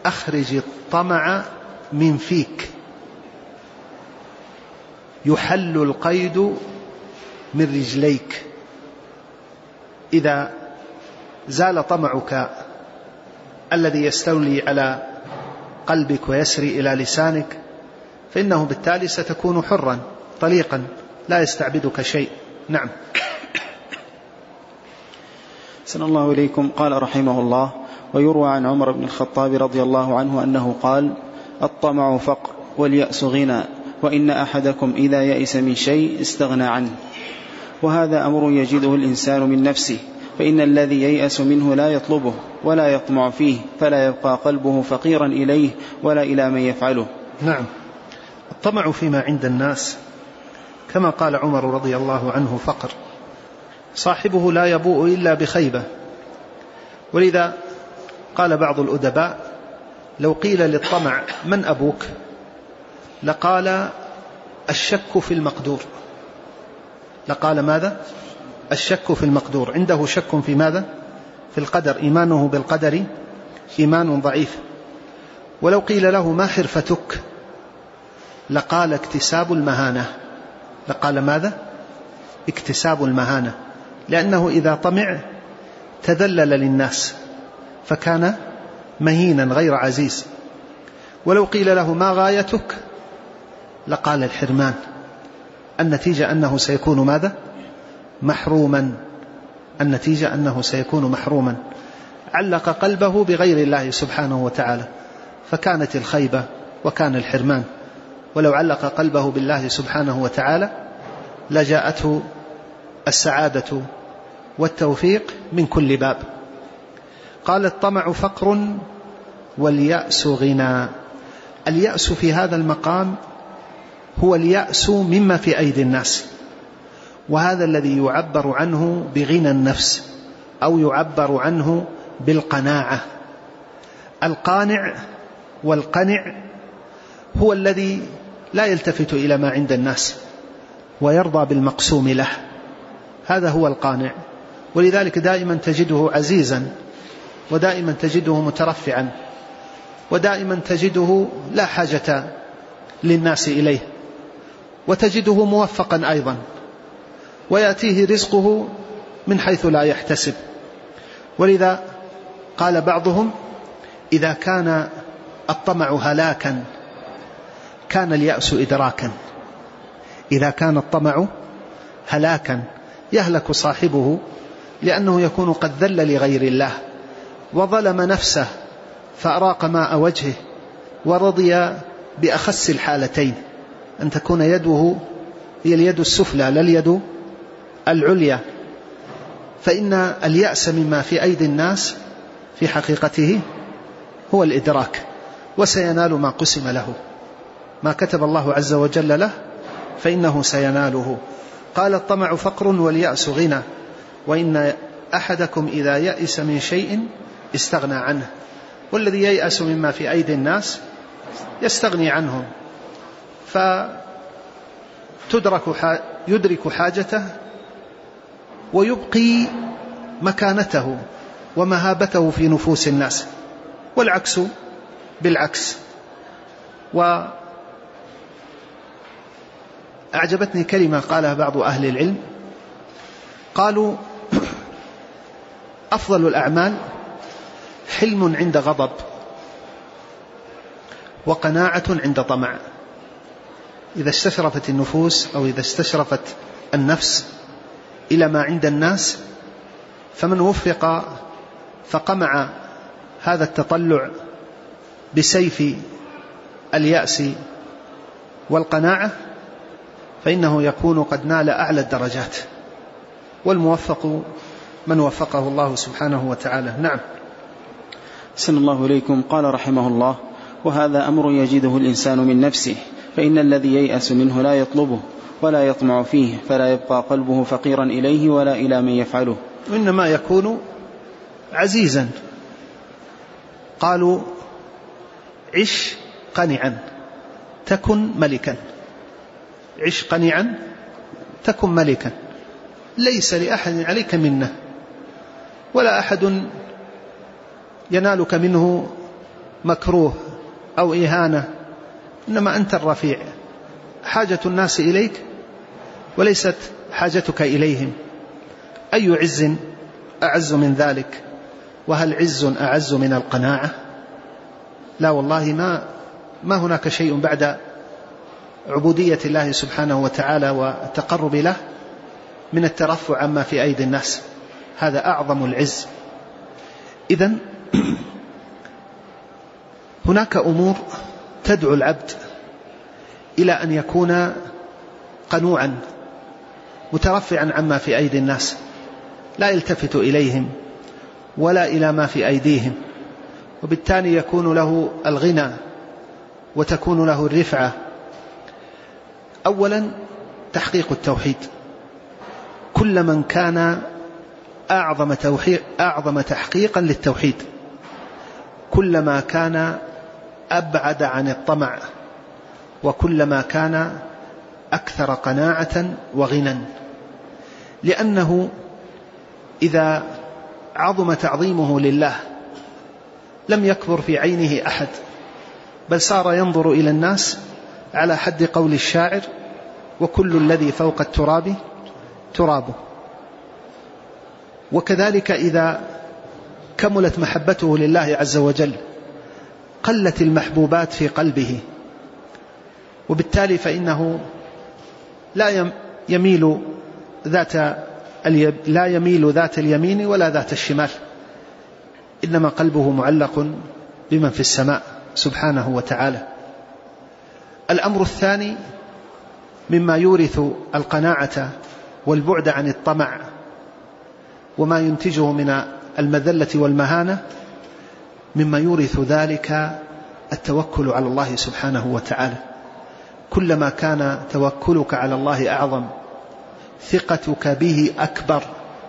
أخرج الطمع من فيك يحل القيد من رجليك. إذا زال طمعك الذي يستولي على قلبك ويسري إلى لسانك فإنه بالتالي ستكون حرا طليقا لا يستعبدك شيء. نعم. أحسن الله إليكم. قال رحمه الله: ويروى عن عمر بن الخطاب رضي الله عنه أنه قال: الطمع فقر واليأس غنى، وإن أحدكم إذا يئس من شيء استغنى عنه. وهذا أمر يجده الإنسان من نفسه، فإن الذي ييأس منه لا يطلبه ولا يطمع فيه، فلا يبقى قلبه فقيرا إليه ولا إلى من يفعله. نعم. الطمع فيما عند الناس كما قال عمر رضي الله عنه فقر، صاحبه لا يبوء إلا بخيبة. ولذا قال بعض الأدباء: لو قيل للطمع من أبوك لقال الشك في المقدور. لقال ماذا؟ الشك في المقدور. عنده شك في ماذا؟ في القدر، إيمانه بالقدر إيمان ضعيف. ولو قيل له ما حرفتك لقال اكتساب المهانة. لقال ماذا؟ اكتساب المهانة، لأنه إذا طمع تذلل للناس فكان مهينا غير عزيز. ولو قيل له ما غايتك لقال الحرمان. النتيجة أنه سيكون ماذا؟ محروما. النتيجة أنه سيكون محروما. علق قلبه بغير الله سبحانه وتعالى فكانت الخيبة وكان الحرمان. ولو علق قلبه بالله سبحانه وتعالى لجاءته السعادة والتوفيق من كل باب. قال: الطمع فقر واليأس غنى. اليأس في هذا المقام هو اليأس مما في أيدي الناس، وهذا الذي يعبر عنه بغنى النفس أو يعبر عنه بالقناعة. القانع والقنع هو الذي لا يلتفت إلى ما عند الناس ويرضى بالمقسوم له، هذا هو القانع. ولذلك دائما تجده عزيزا، ودائما تجده مترفعا، ودائما تجده لا حاجة للناس إليه، وتجده موفقا أيضا، ويأتيه رزقه من حيث لا يحتسب. ولذا قال بعضهم: إذا كان الطمع هلاكا كان اليأس إدراكا. إذا كان الطمع هلاكا يهلك صاحبه لأنه يكون قد ذل لغير الله وظلم نفسه فأراق ماء وجهه ورضي بأخس الحالتين، أن تكون يده هي اليد السفلى لا اليد العليا. فإن اليأس مما في أيدي الناس في حقيقته هو الإدراك، وسينال ما قسم له، ما كتب الله عز وجل له فإنه سيناله. قال: الطمع فقر واليأس غنى، وإن أحدكم إذا يأس من شيء استغنى عنه. والذي ييأس مما في أيدي الناس يستغني عنهم، يدرك حاجته ويبقي مكانته ومهابته في نفوس الناس، والعكس بالعكس. وأعجبتني كلمة قالها بعض أهل العلم، قالوا: أفضل الأعمال حلم عند غضب، وقناعة عند طمع. إذا استشرفت النفوس أو إذا استشرفت النفس إلى ما عند الناس، فمن وفق فقمع هذا التطلع بسيف اليأس والقناعة فإنه يكون قد نال أعلى الدرجات، والموفق من وفقه الله سبحانه وتعالى. نعم. أحسن الله إليكم. قال رحمه الله: وهذا أمر يجده الإنسان من نفسه، فإن الذي ييأس منه لا يطلبه ولا يطمع فيه، فلا يبقى قلبه فقيرا إليه ولا إلى من يفعله، وإنما يكون عزيزا. قالوا: عش قنعا تكن ملكا. عش قنعا تكن ملكا، ليس لأحد عليك منه، ولا أحد ينالك منه مكروه أو إهانة، إنما أنت الرفيع، حاجة الناس إليك وليست حاجتك إليهم. أي عز أعز من ذلك؟ وهل عز أعز من القناعة؟ لا والله، ما هناك شيء بعد عبودية الله سبحانه وتعالى والتقرب له من الترفع عما في أيدي الناس، هذا أعظم العز. إذن هناك أمور تدعو العبد إلى أن يكون قنوعا مترفعا عما في أيدي الناس، لا يلتفت إليهم ولا إلى ما في أيديهم، وبالتالي يكون له الغنى وتكون له الرفعة. أولا تحقيق التوحيد، كل من كان أعظم تحقيقا للتوحيد كلما كان أبعد عن الطمع، وكلما كان أكثر قناعة وغنى، لأنه إذا عظم تعظيمه لله لم يكبر في عينه أحد، بل صار ينظر إلى الناس على حد قول الشاعر: وكل الذي فوق التراب ترابه. وكذلك إذا كملت محبته لله عز وجل قلت المحبوبات في قلبه، وبالتالي فإنه لا يميل ذات اليمين ولا ذات الشمال، إنما قلبه معلق بمن في السماء سبحانه وتعالى. الأمر الثاني مما يورث القناعة والبعد عن الطمع وما ينتجه من المذلة والمهانة، مما يورث ذلك التوكل على الله سبحانه وتعالى. كلما كان توكلك على الله أعظم، ثقتك به أكبر،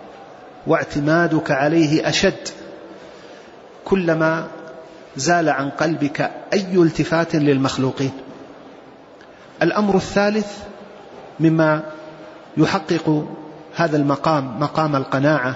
واعتمادك عليه أشد، كلما زال عن قلبك أي التفات للمخلوقين. الأمر الثالث مما يحقق هذا المقام، مقام القناعة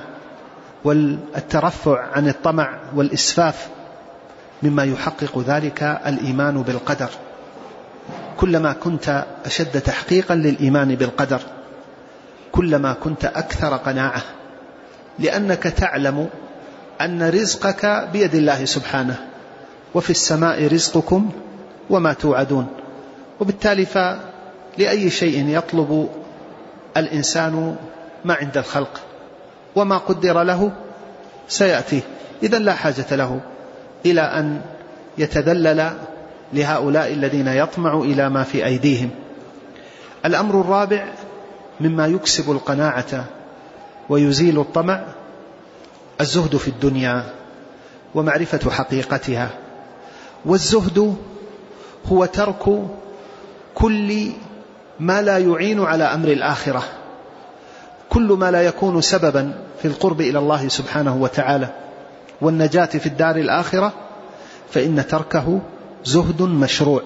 والترفع عن الطمع والإسفاف، مما يحقق ذلك الإيمان بالقدر. كلما كنت أشد تحقيقا للإيمان بالقدر كلما كنت أكثر قناعة، لأنك تعلم أن رزقك بيد الله سبحانه، وفي السماء رزقكم وما توعدون. وبالتالي فلأي شيء يطلب الإنسان ما عند الخلق، وما قدر له سيأتيه، إذن لا حاجة له إلى أن يتذلل لهؤلاء الذين يطمع إلى ما في أيديهم. الأمر الرابع مما يكسب القناعة ويزيل الطمع الزهد في الدنيا ومعرفة حقيقتها. والزهد هو ترك كل ما لا يعين على أمر الآخرة، كل ما لا يكون سببا في القرب إلى الله سبحانه وتعالى والنجاة في الدار الآخرة، فإن تركه زهد مشروع.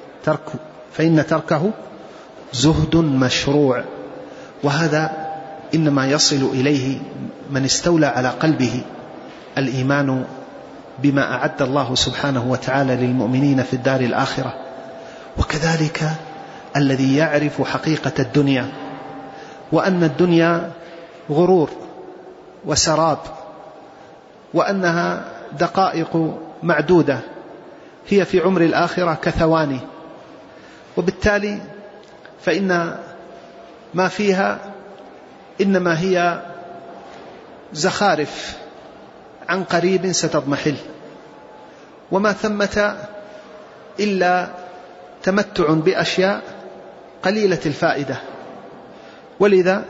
فإن تركه زهد مشروع، وهذا إنما يصل إليه من استولى على قلبه الإيمان بما أعد الله سبحانه وتعالى للمؤمنين في الدار الآخرة. وكذلك الذي يعرف حقيقة الدنيا، وأن الدنيا غرور وسراب، وأنها دقائق معدودة هي في عمر الآخرة كثواني، وبالتالي فإن ما فيها إنما هي زخارف عن قريب ستضمحل، وما ثمة إلا تمتع بأشياء قليلة الفائدة. ولذا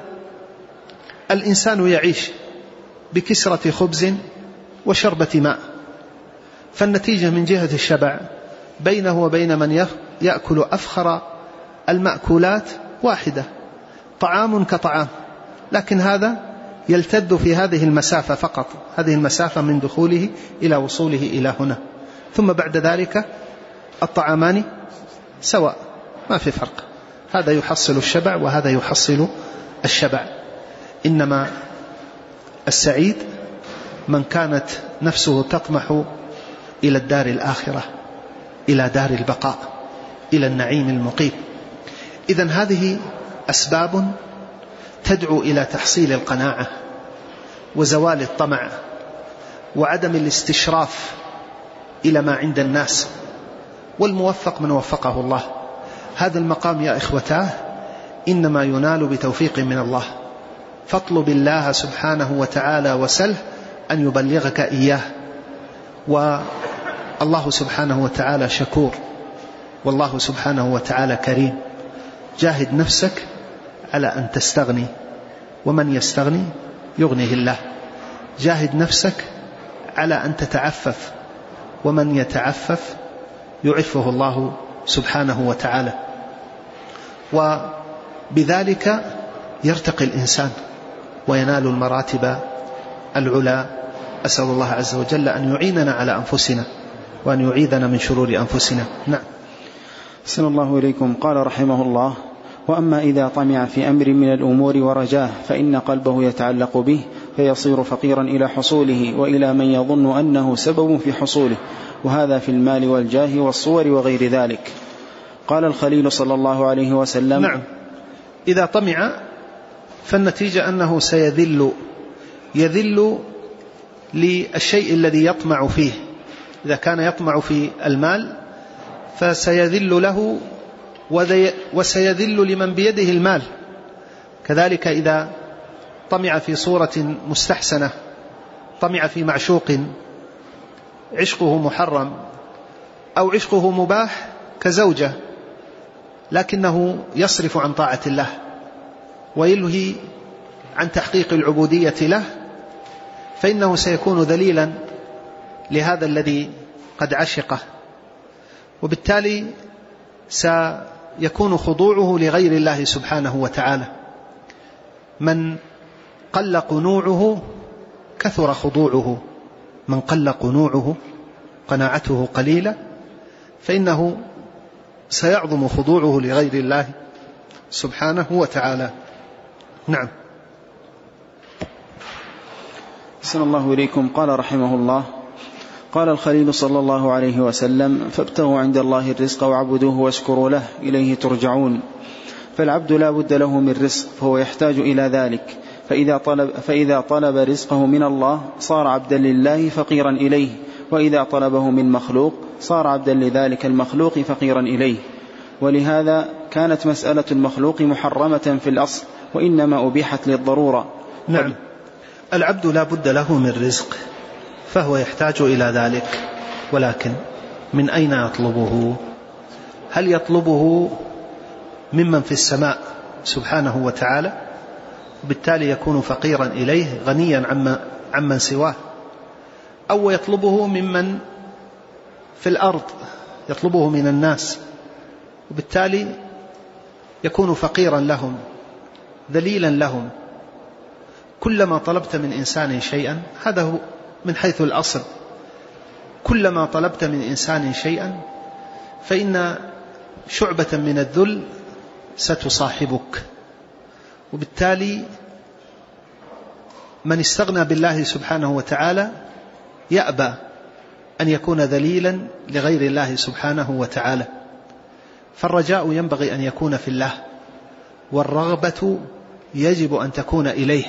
الإنسان يعيش بكسرة خبز وشربة ماء، فالنتيجة من جهة الشبع بينه وبين من يأكل أفخر المأكولات واحدة، طعام كطعام، لكن هذا يلتد في هذه المسافة فقط، هذه المسافة من دخوله إلى وصوله إلى هنا، ثم بعد ذلك الطعامان سواء، ما في فرق، هذا يحصل الشبع وهذا يحصل الشبع. إنما السعيد من كانت نفسه تطمح إلى الدار الآخرة، إلى دار البقاء، إلى النعيم المقيم. إذن هذه أسباب تدعو إلى تحصيل القناعة وزوال الطمع وعدم الاستشراف إلى ما عند الناس، والموفق من وفقه الله. هذا المقام يا إخوتاه إنما ينال بتوفيق من الله، فاطلب الله سبحانه وتعالى وسله أن يبلغك إياه، والله سبحانه وتعالى شكور، والله سبحانه وتعالى كريم. جاهد نفسك على أن تستغني، ومن يستغني يغنيه الله. جاهد نفسك على أن تتعفف، ومن يتعفف يعفه الله سبحانه وتعالى، وبذلك يرتقي الإنسان وينال المراتب العلا. أسأل الله عز وجل أن يعيننا على أنفسنا وأن يعيذنا من شرور أنفسنا. نعم. أحسن الله إليكم. قال رحمه الله: وأما إذا طمع في أمر من الأمور ورجاه فإن قلبه يتعلق به فيصير فقيرا إلى حصوله وإلى من يظن أنه سبب في حصوله، وهذا في المال والجاه والصور وغير ذلك. قال الخليل صلى الله عليه وسلم: نعم، إذا طمع فالنتيجة أنه يذل للشيء الذي يطمع فيه. إذا كان يطمع في المال فسيذل له وسيذل لمن بيده المال. كذلك إذا طمع في صورة مستحسنة، طمع في معشوق عشقه محرم أو عشقه مباح كزوجة، لكنه يصرف عن طاعة الله ويلهي عن تحقيق العبودية له، فإنه سيكون ذليلا لهذا الذي قد عشقه، وبالتالي سيكون خضوعه لغير الله سبحانه وتعالى. من قل قنوعه كثر خضوعه، من قل قنوعه قناعته قليلة فإنه سيعظم خضوعه لغير الله سبحانه وتعالى. نعم. أحسن الله إليكم. قال رحمه الله: قال الخليل صلى الله عليه وسلم: فابتغوا عند الله الرزق واعبدوه واشكروا له إليه ترجعون. فالعبد لا بد له من رزق فهو يحتاج إلى ذلك، فإذا طلب رزقه من الله صار عبدا لله فقيرا إليه، وإذا طلبه من مخلوق صار عبدا لذلك المخلوق فقيرا إليه. ولهذا كانت مسألة المخلوق محرمة في الأصل، وإنما أبيحت للضرورة. نعم. العبد لا بد له من رزق فهو يحتاج إلى ذلك، ولكن من أين يطلبه؟ هل يطلبه ممن في السماء سبحانه وتعالى وبالتالي يكون فقيرا إليه غنيا عمن سواه، أو يطلبه ممن في الأرض، يطلبه من الناس وبالتالي يكون فقيرا لهم ذليلا لهم؟ كلما طلبت من إنسان شيئا، هذا هو من حيث الأصل، كلما طلبت من إنسان شيئا فإن شعبة من الذل ستصاحبك، وبالتالي من استغنى بالله سبحانه وتعالى يأبى أن يكون ذليلا لغير الله سبحانه وتعالى. فالرجاء ينبغي أن يكون في الله، والرغبة يجب أن تكون إليه.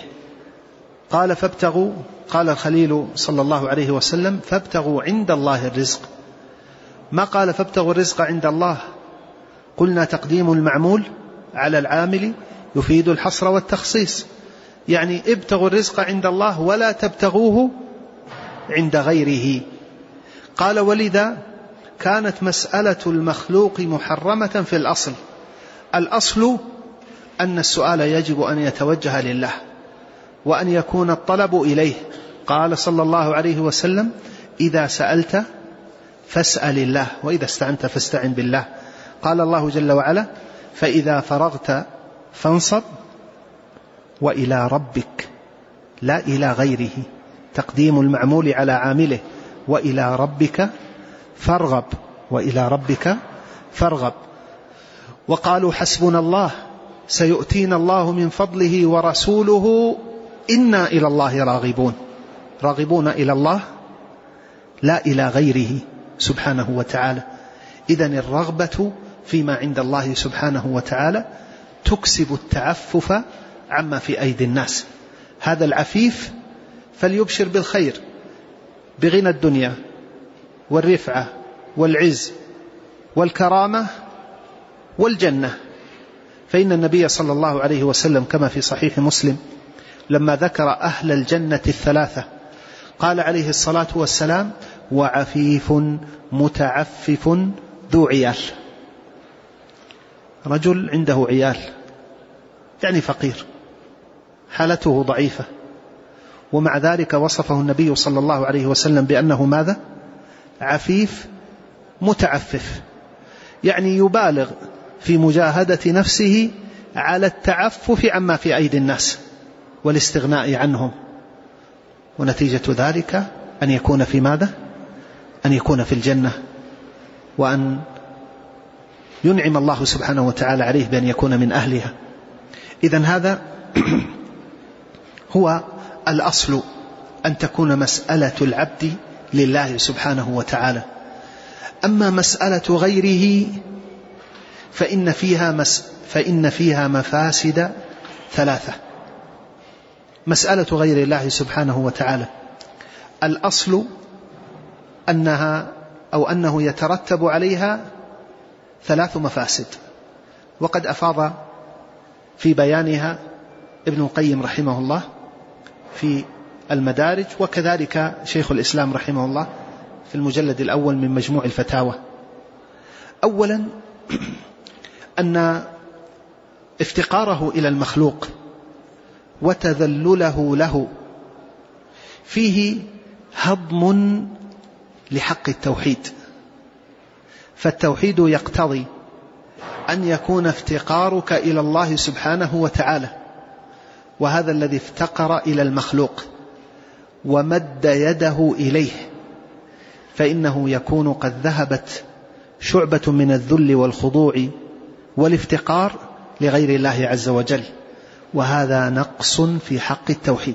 قال الخليل صلى الله عليه وسلم: فابتغوا عند الله الرزق. ما قال فابتغوا الرزق عند الله. قلنا تقديم المعمول على العامل يفيد الحصر والتخصيص، يعني ابتغوا الرزق عند الله ولا تبتغوه عند غيره. قال: ولذا كانت مسألة المخلوق محرمة في الأصل. الأصل أن السؤال يجب أن يتوجه لله وأن يكون الطلب إليه. قال صلى الله عليه وسلم: إذا سألت فاسأل الله، وإذا استعنت فاستعن بالله. قال الله جل وعلا: فإذا فرغت فانصب وإلى ربك، لا إلى غيره، تقديم المعمول على عامله، وإلى ربك فارغب، وإلى ربك فارغب. وقالوا: حسبنا الله سيؤتينا الله من فضله ورسوله إنا إلى الله راغبون. راغبون إلى الله لا إلى غيره سبحانه وتعالى. إذن الرغبة فيما عند الله سبحانه وتعالى تكسب التعفف عما في أيدي الناس. هذا العفيف فليبشر بالخير، بغنى الدنيا والرفعة والعز والكرامة والجنة. فإن النبي صلى الله عليه وسلم كما في صحيح مسلم لما ذكر أهل الجنة الثلاثة قال عليه الصلاة والسلام: وعفيف متعفف ذو عيال. رجل عنده عيال، يعني فقير، حالته ضعيفة، ومع ذلك وصفه النبي صلى الله عليه وسلم بأنه ماذا؟ عفيف متعفف، يعني يبالغ في مجاهدة نفسه على التعفف عما في أيدي الناس والاستغناء عنهم، ونتيجة ذلك أن يكون في ماذا؟ أن يكون في الجنة، وأن ينعم الله سبحانه وتعالى عليه بأن يكون من أهلها. إذن هذا هو الأصل، أن تكون مسألة العبد لله سبحانه وتعالى. أما مسألة غيره فإن فيها مفاسد ثلاثة. مسألة غير الله سبحانه وتعالى الأصل أنه يترتب عليها ثلاث مفاسد، وقد أفاض في بيانها ابن القيم رحمه الله في المدارج، وكذلك شيخ الإسلام رحمه الله في المجلد الأول من مجموع الفتاوى. أولا أن افتقاره إلى المخلوق وتذلله له فيه هضم لحق التوحيد، فالتوحيد يقتضي أن يكون افتقارك إلى الله سبحانه وتعالى، وهذا الذي افتقر إلى المخلوق ومد يده إليه فإنه يكون قد ذهبت شعبة من الذل والخضوع والافتقار لغير الله عز وجل، وهذا نقص في حق التوحيد.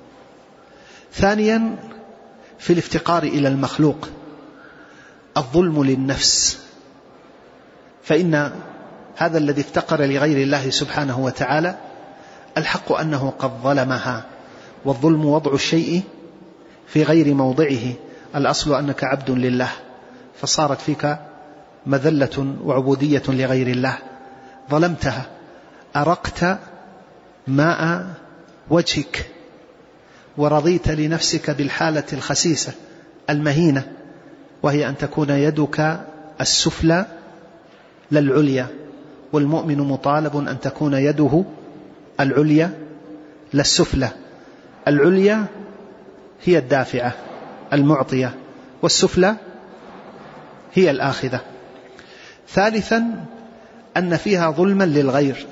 ثانيا في الافتقار إلى المخلوق الظلم للنفس، فإن هذا الذي افتقر لغير الله سبحانه وتعالى الحق أنه قد ظلمها، والظلم وضع الشيء في غير موضعه. الأصل أنك عبد لله، فصارت فيك مذلة وعبودية لغير الله، ظلمتها، أرقت ماء وجهك ورضيت لنفسك بالحالة الخسيسة المهينة، وهي أن تكون يدك السفلى للعليا، والمؤمن مطالب أن تكون يده العليا للسفلى. العليا هي الدافعة المعطية، والسفلى هي الآخذة. ثالثا أن فيها ظلما للغير،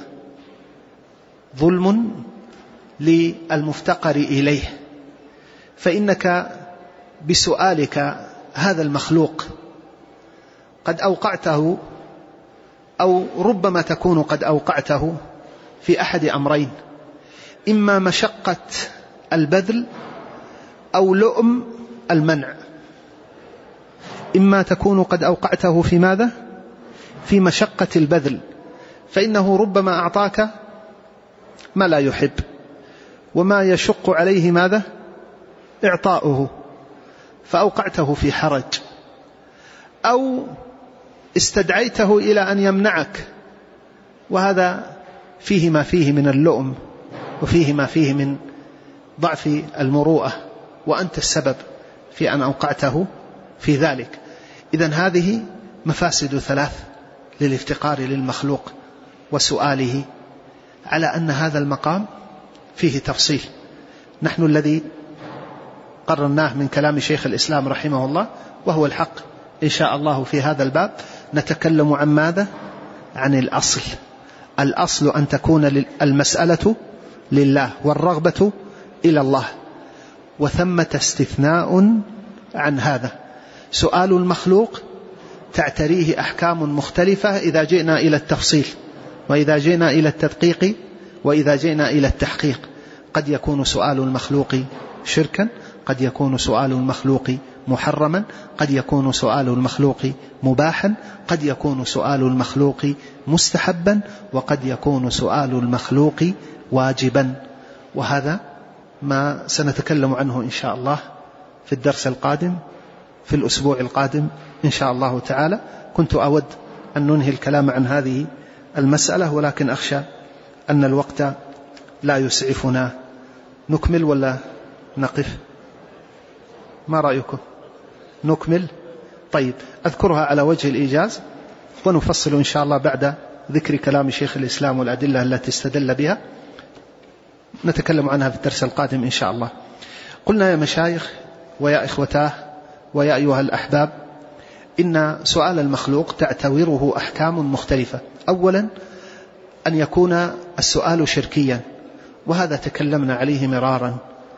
ظلم للمفتقر إليه، فإنك بسؤالك هذا المخلوق قد أوقعته، أو ربما تكون قد أوقعته في أحد أمرين: إما مشقة البذل أو لؤم المنع. إما تكون قد أوقعته في ماذا؟ في مشقة البذل، فإنه ربما أعطاك ما لا يحب، وما يشق عليه ماذا؟ إعطاؤه، فأوقعته في حرج، أو استدعيته إلى أن يمنعك، وهذا فيه ما فيه من اللؤم، وفيه ما فيه من ضعف المروءة، وأنت السبب في أن أوقعته في ذلك. إذن هذه مفاسد ثلاث للافتقار للمخلوق وسؤاله، على أن هذا المقام فيه تفصيل. نحن الذي قررناه من كلام شيخ الإسلام رحمه الله وهو الحق إن شاء الله في هذا الباب، نتكلم عن ماذا؟ عن الأصل. الأصل أن تكون المسألة لله والرغبة إلى الله، وثمة استثناء عن هذا. سؤال المخلوق تعتريه أحكام مختلفة إذا جئنا إلى التفصيل، وإذا جئنا إلى التدقيق، وإذا جئنا إلى التحقيق. قد يكون سؤال المخلوق شركا، قد يكون سؤال المخلوق محرما، قد يكون سؤال المخلوق مباحا، قد يكون سؤال المخلوق مستحبا، وقد يكون سؤال المخلوق واجبا. وهذا ما سنتكلم عنه إن شاء الله في الدرس القادم في الأسبوع القادم إن شاء الله تعالى. كنت أود أن ننهي الكلام عن هذه المسألة، ولكن أخشى أن الوقت لا يسعفنا. نكمل ولا نقف؟ ما رأيكم؟ نكمل؟ طيب، أذكرها على وجه الإيجاز، ونفصل إن شاء الله بعد ذكر كلام شيخ الإسلام والأدلة التي استدل بها، نتكلم عنها في الدرس القادم إن شاء الله. قلنا يا مشايخ ويا إخوتاه ويا أيها الأحباب، إن سؤال المخلوق تعتبره أحكام مختلفة. أولا أن يكون السؤال شركيا، وهذا تكلمنا عليه مرارا.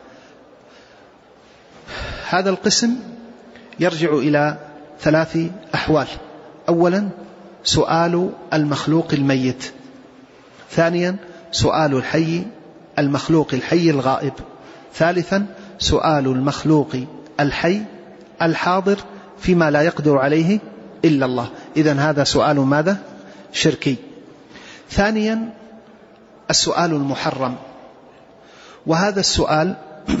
هذا القسم يرجع إلى 3 أحوال. أولا سؤال المخلوق الميت، ثانيا سؤال الحي المخلوق الحي الغائب، ثالثا سؤال المخلوق الحي الحاضر فيما لا يقدر عليه إلا الله. إذن هذا سؤال ماذا؟ شركي. ثانيا السؤال المحرم، وهذا السؤال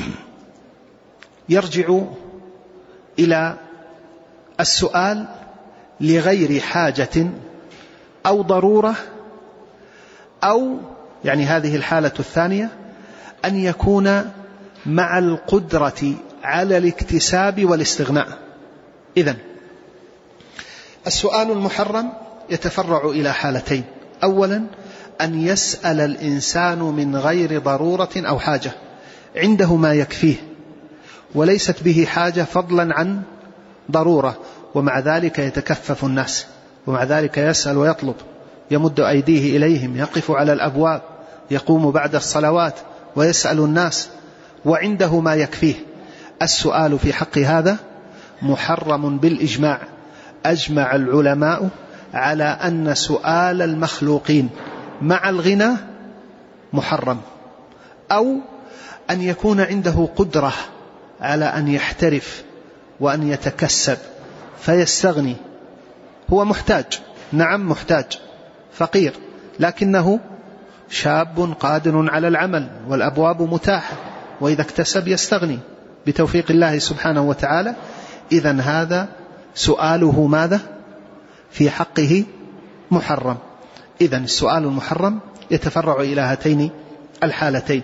يرجع إلى السؤال لغير حاجة أو ضرورة، أو يعني هذه الحالة الثانية أن يكون مع القدرة على الاكتساب والاستغناء. إذن السؤال المحرم يتفرع إلى حالتين. أولا أن يسأل الإنسان من غير ضرورة أو حاجة، عنده ما يكفيه وليست به حاجة فضلا عن ضرورة، ومع ذلك يتكفف الناس، ومع ذلك يسأل ويطلب، يمد أيديه إليهم، يقف على الأبواب، يقوم بعد الصلوات ويسأل الناس وعنده ما يكفيه. السؤال في حق هذا محرم بالإجماع. أجمع العلماء على أن سؤال المخلوقين مع الغنى محرم، أو أن يكون عنده قدرة على أن يحترف وأن يتكسب فيستغني. هو محتاج، نعم محتاج، فقير، لكنه شاب قادر على العمل والأبواب متاحة، وإذا اكتسب يستغني بتوفيق الله سبحانه وتعالى. إذن هذا سؤاله ماذا؟ في حقه محرم. إذن السؤال المحرم يتفرع إلى هاتين الحالتين.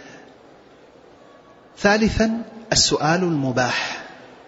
ثالثا السؤال المباح،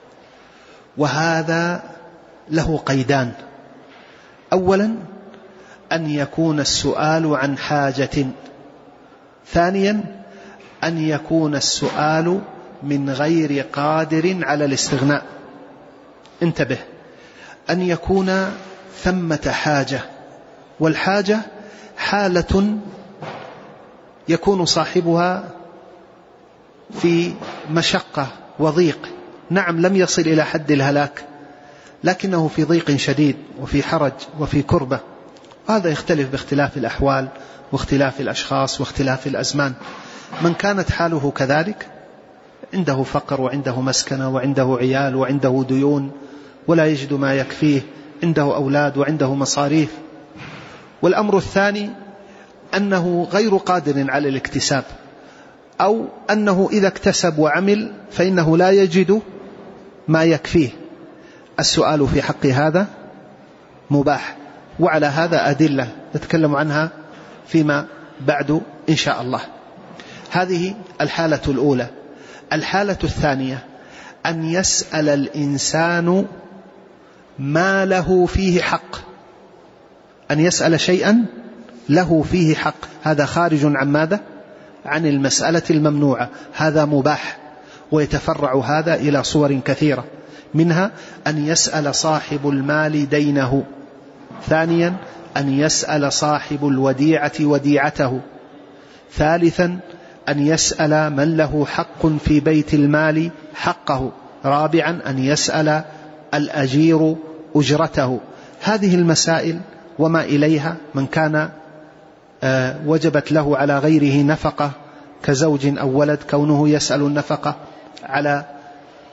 وهذا له قيدان. أولا أن يكون السؤال عن حاجة، ثانيا أن يكون السؤال من غير قادر على الاستغناء. انتبه، أن يكون ثمة حاجة، والحاجة حالة يكون صاحبها في مشقة وضيق، نعم لم يصل إلى حد الهلاك، لكنه في ضيق شديد وفي حرج وفي كربة. هذا يختلف باختلاف الأحوال واختلاف الأشخاص واختلاف الأزمان. من كانت حاله كذلك، عنده فقر وعنده مسكنة وعنده عيال وعنده ديون ولا يجد ما يكفيه، عنده أولاد وعنده مصاريف. والأمر الثاني أنه غير قادر على الاكتساب، أو أنه إذا اكتسب وعمل فإنه لا يجد ما يكفيه. السؤال في حق هذا مباح، وعلى هذا أدلة نتكلم عنها فيما بعد إن شاء الله. هذه الحالة الأولى. الحالة الثانية أن يسأل الإنسان ما له فيه حق، أن يسأل شيئا له فيه حق، هذا خارج عن ماذا؟ عن المسألة الممنوعة، هذا مباح. ويتفرع هذا إلى صور كثيرة، منها أن يسأل صاحب المال دينه، ثانيا أن يسأل صاحب الوديعة وديعته، ثالثا أن يسأل من له حق في بيت المال حقه، رابعا أن يسأل الأجير أجرته. هذه المسائل وما إليها، من كان وجبت له على غيره نفقة كزوج أو ولد، كونه يسأل النفقة على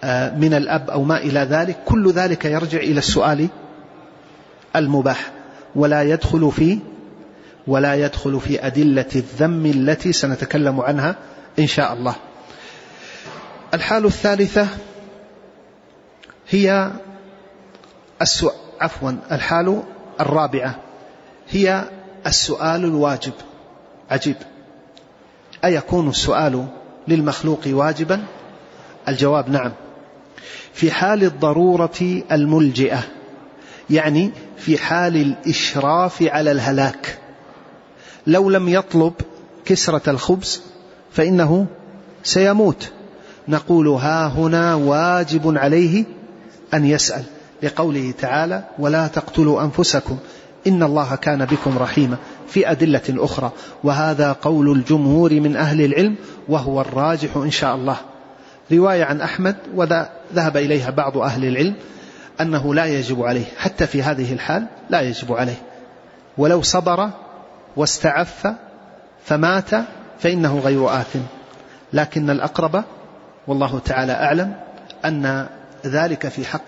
من الأب أو ما إلى ذلك، كل ذلك يرجع إلى السؤال المباح، ولا يدخل في أدلة الذم التي سنتكلم عنها إن شاء الله. الحال الثالثة هي الحال الرابعة هي السؤال الواجب. عجيب، أيكون السؤال للمخلوق واجبا؟ الجواب نعم، في حال الضرورة الملجئة، يعني في حال الإشراف على الهلاك. لو لم يطلب كسرة الخبز فإنه سيموت، نقول ها هنا واجب عليه أن يسأل، لقوله تعالى ولا تقتلوا أنفسكم إن الله كان بكم رحيما، في أدلة أخرى. وهذا قول الجمهور من أهل العلم وهو الراجح إن شاء الله. رواية عن أحمد وذهب إليها بعض أهل العلم أنه لا يجب عليه، حتى في هذه الحال لا يجب عليه، ولو صبر واستعف فمات فإنه غير آثم. لكن الأقرب والله تعالى أعلم أن ذلك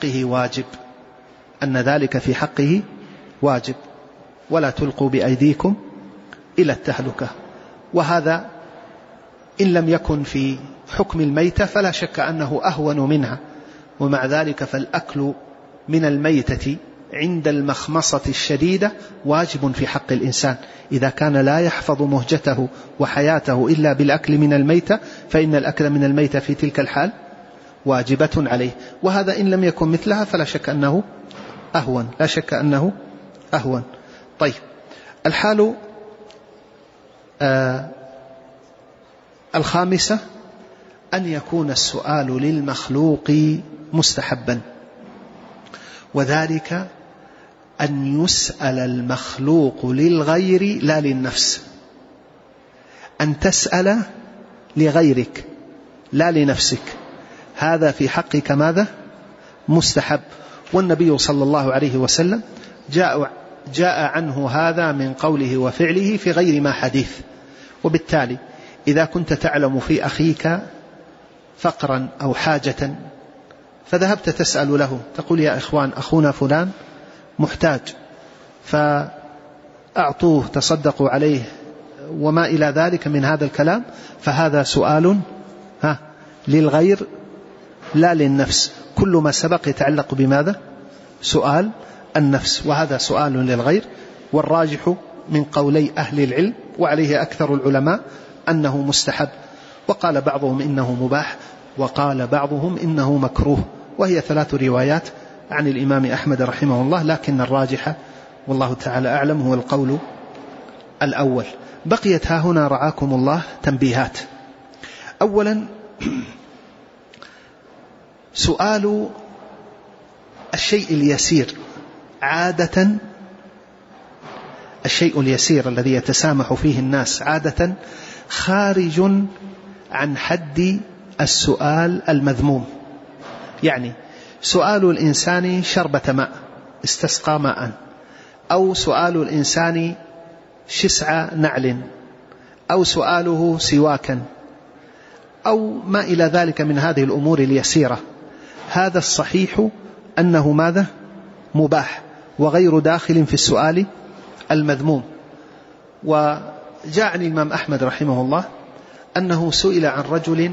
في حقه واجب، ولا تلقوا بأيديكم إلى التهلكة. وهذا إن لم يكن في حكم الميتة فلا شك أنه أهون منها، ومع ذلك فالأكل من الميتة عند المخمصة الشديدة واجب في حق الإنسان. إذا كان لا يحفظ مهجته وحياته إلا بالأكل من الميتة فإن الأكل من الميتة في تلك الحال واجبة عليه. وهذا إن لم يكن مثلها فلا شك أنه أهون. طيب، الحال الخامسة أن يكون السؤال للمخلوق مستحبا، وذلك أن يسأل المخلوق للغير لا للنفس. أن تسأل لغيرك لا لنفسك، هذا في حقك ماذا؟ مستحب. والنبي صلى الله عليه وسلم جاء عنه هذا من قوله وفعله في غير ما حديث. وبالتالي إذا كنت تعلم في أخيك فقرا أو حاجة فذهبت تسأل له، تقول يا إخوان أخونا فلان محتاج فأعطوه، تصدقوا عليه، وما إلى ذلك من هذا الكلام، فهذا سؤال للغير لا للنفس. كل ما سبق يتعلق بماذا؟ سؤال النفس، وهذا سؤال للغير. والراجح من قولي أهل العلم وعليه أكثر العلماء أنه مستحب، وقال بعضهم إنه مباح، وقال بعضهم إنه مكروه، وهي 3 روايات عن الإمام أحمد رحمه الله، لكن الراجح والله تعالى أعلم هو القول الأول. بقيت ها هنا رعاكم الله تنبيهات. أولا، سؤال الشيء اليسير عادة، الشيء اليسير الذي يتسامح فيه الناس عادة خارج عن حد السؤال المذموم. يعني سؤال الإنسان شربة ماء، استسقى ماء، أو سؤال الإنسان شسع نعل، أو سؤاله سواكا، أو ما إلى ذلك من هذه الأمور اليسيرة، هذا الصحيح أنه ماذا؟ مباح وغير داخل في السؤال المذموم. وجاء عن الإمام أحمد رحمه الله أنه سئل عن رجل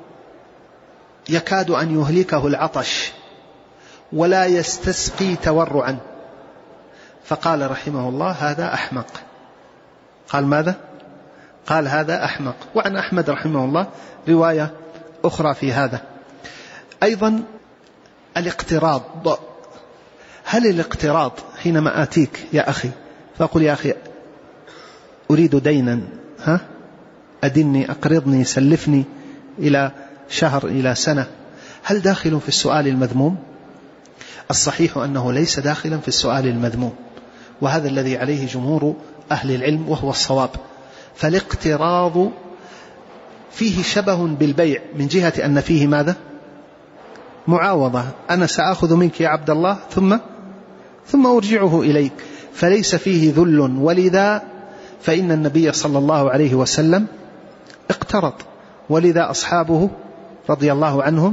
يكاد أن يهلكه العطش ولا يستسقي تورعا، فقال رحمه الله هذا أحمق. قال ماذا؟ قال هذا أحمق. وعن أحمد رحمه الله رواية أخرى في هذا. أيضا الاقتراض. هل الاقتراض حينما آتيك يا أخي فأقول يا أخي أريد دينا، أدني، أقرضني، سلفني إلى شهر إلى سنة، هل داخل في السؤال المذموم؟ الصحيح أنه ليس داخلا في السؤال المذموم، وهذا الذي عليه جمهور أهل العلم وهو الصواب. فالاقتراض فيه شبه بالبيع من جهة أن فيه ماذا؟ معاوضة، أنا سأخذ منك يا عبد الله ثم أرجعه إليك، فليس فيه ذل. ولذا فإن النبي صلى الله عليه وسلم اقترض، ولذا أصحابه رضي الله عنهم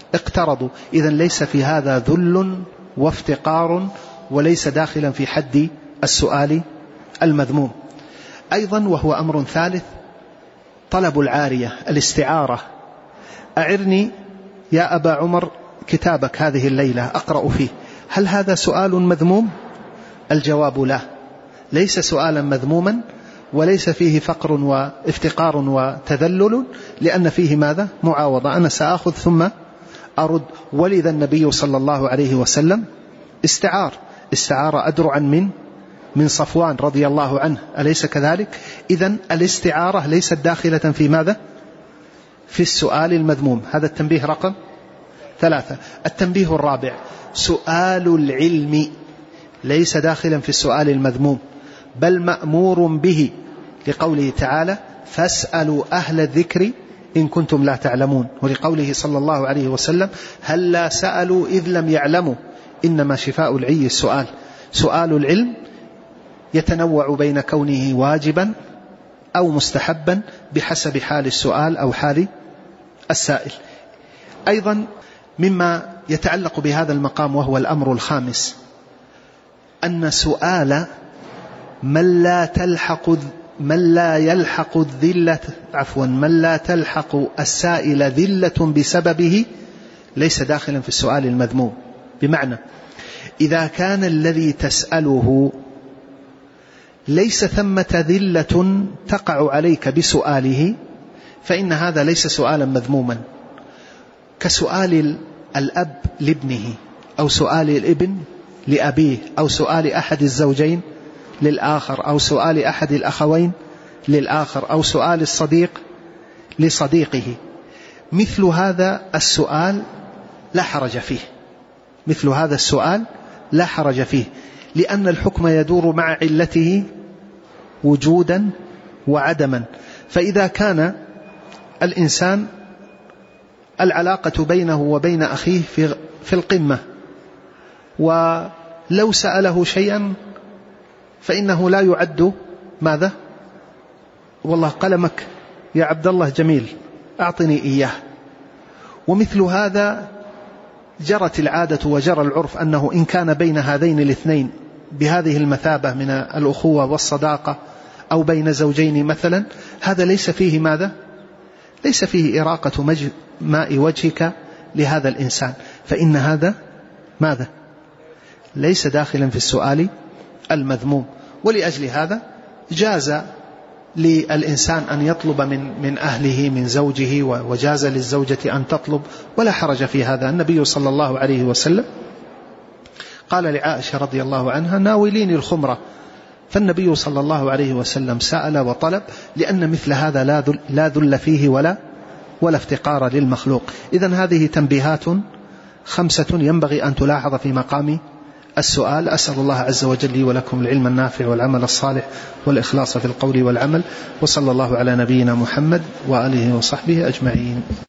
اقترضوا. إذن ليس في هذا ذل وافتقار، وليس داخلا في حد السؤال المذموم. أيضا وهو أمر ثالث طلب العارية، الاستعارة. أعرني يا أبا عمر كتابك هذه الليلة أقرأ فيه. هل هذا سؤال مذموم؟ الجواب لا، ليس سؤالا مذموما، وليس فيه فقر وافتقار وتذلل، لأن فيه ماذا؟ معاوضة. أنا سأخذ ثم أرد. ولذا النبي صلى الله عليه وسلم استعار أدرعا من صفوان رضي الله عنه، أليس كذلك؟ إذن الاستعارة ليست داخلة في ماذا؟ في السؤال المذموم. هذا التنبيه رقم 3. التنبيه الرابع: سؤال العلم ليس داخلا في السؤال المذموم، بل مأمور به، لقوله تعالى: فاسألوا أهل الذكر إن كنتم لا تعلمون، ولقوله صلى الله عليه وسلم: هل لا سألوا إذ لم يعلموا إنما شفاء العي السؤال. سؤال العلم يتنوع بين كونه واجبا أو مستحبا بحسب حال السؤال أو حال السائل. أيضا مما يتعلق بهذا المقام وهو الأمر الخامس، أن سؤال من لا تلحق السائل ذلة بسببه ليس داخلا في السؤال المذموم. بمعنى إذا كان الذي تسأله ليس ثمة ذلة تقع عليك بسؤاله فإن هذا ليس سؤالا مذموما، كسؤال الأب لابنه، أو سؤال الابن لأبيه، أو سؤال أحد الزوجين للآخر، أو سؤال أحد الأخوين للآخر، أو سؤال الصديق لصديقه. مثل هذا السؤال لا حرج فيه، مثل هذا السؤال لا حرج فيه، لأن الحكم يدور مع علته وجودا وعدما. فإذا كان الإنسان العلاقة بينه وبين أخيه في القمة، ولو سأله شيئا فإنه لا يعد ماذا؟ والله قلمك يا عبد الله جميل أعطني إياه. ومثل هذا جرت العادة وجرى العرف أنه إن كان بين هذين الاثنين بهذه المثابة من الأخوة والصداقة، أو بين زوجين مثلا، هذا ليس فيه ماذا؟ ليس فيه إراقة ماء وجهك لهذا الإنسان، فإن هذا ماذا؟ ليس داخلا في السؤال المذموم. ولأجل هذا جاز للإنسان أن يطلب من أهله، من زوجه، وجاز للزوجة أن تطلب، ولا حرج في هذا. النبي صلى الله عليه وسلم قال لعائشة رضي الله عنها: ناوليني الخمرة، فالنبي صلى الله عليه وسلم سأل وطلب، لأن مثل هذا لا ذل فيه ولا افتقار للمخلوق. إذن هذه تنبيهات 5 ينبغي أن تلاحظ في مقام السؤال. أسأل الله عز وجل لي ولكم العلم النافع والعمل الصالح والإخلاص في القول والعمل، وصلى الله على نبينا محمد وآله وصحبه أجمعين.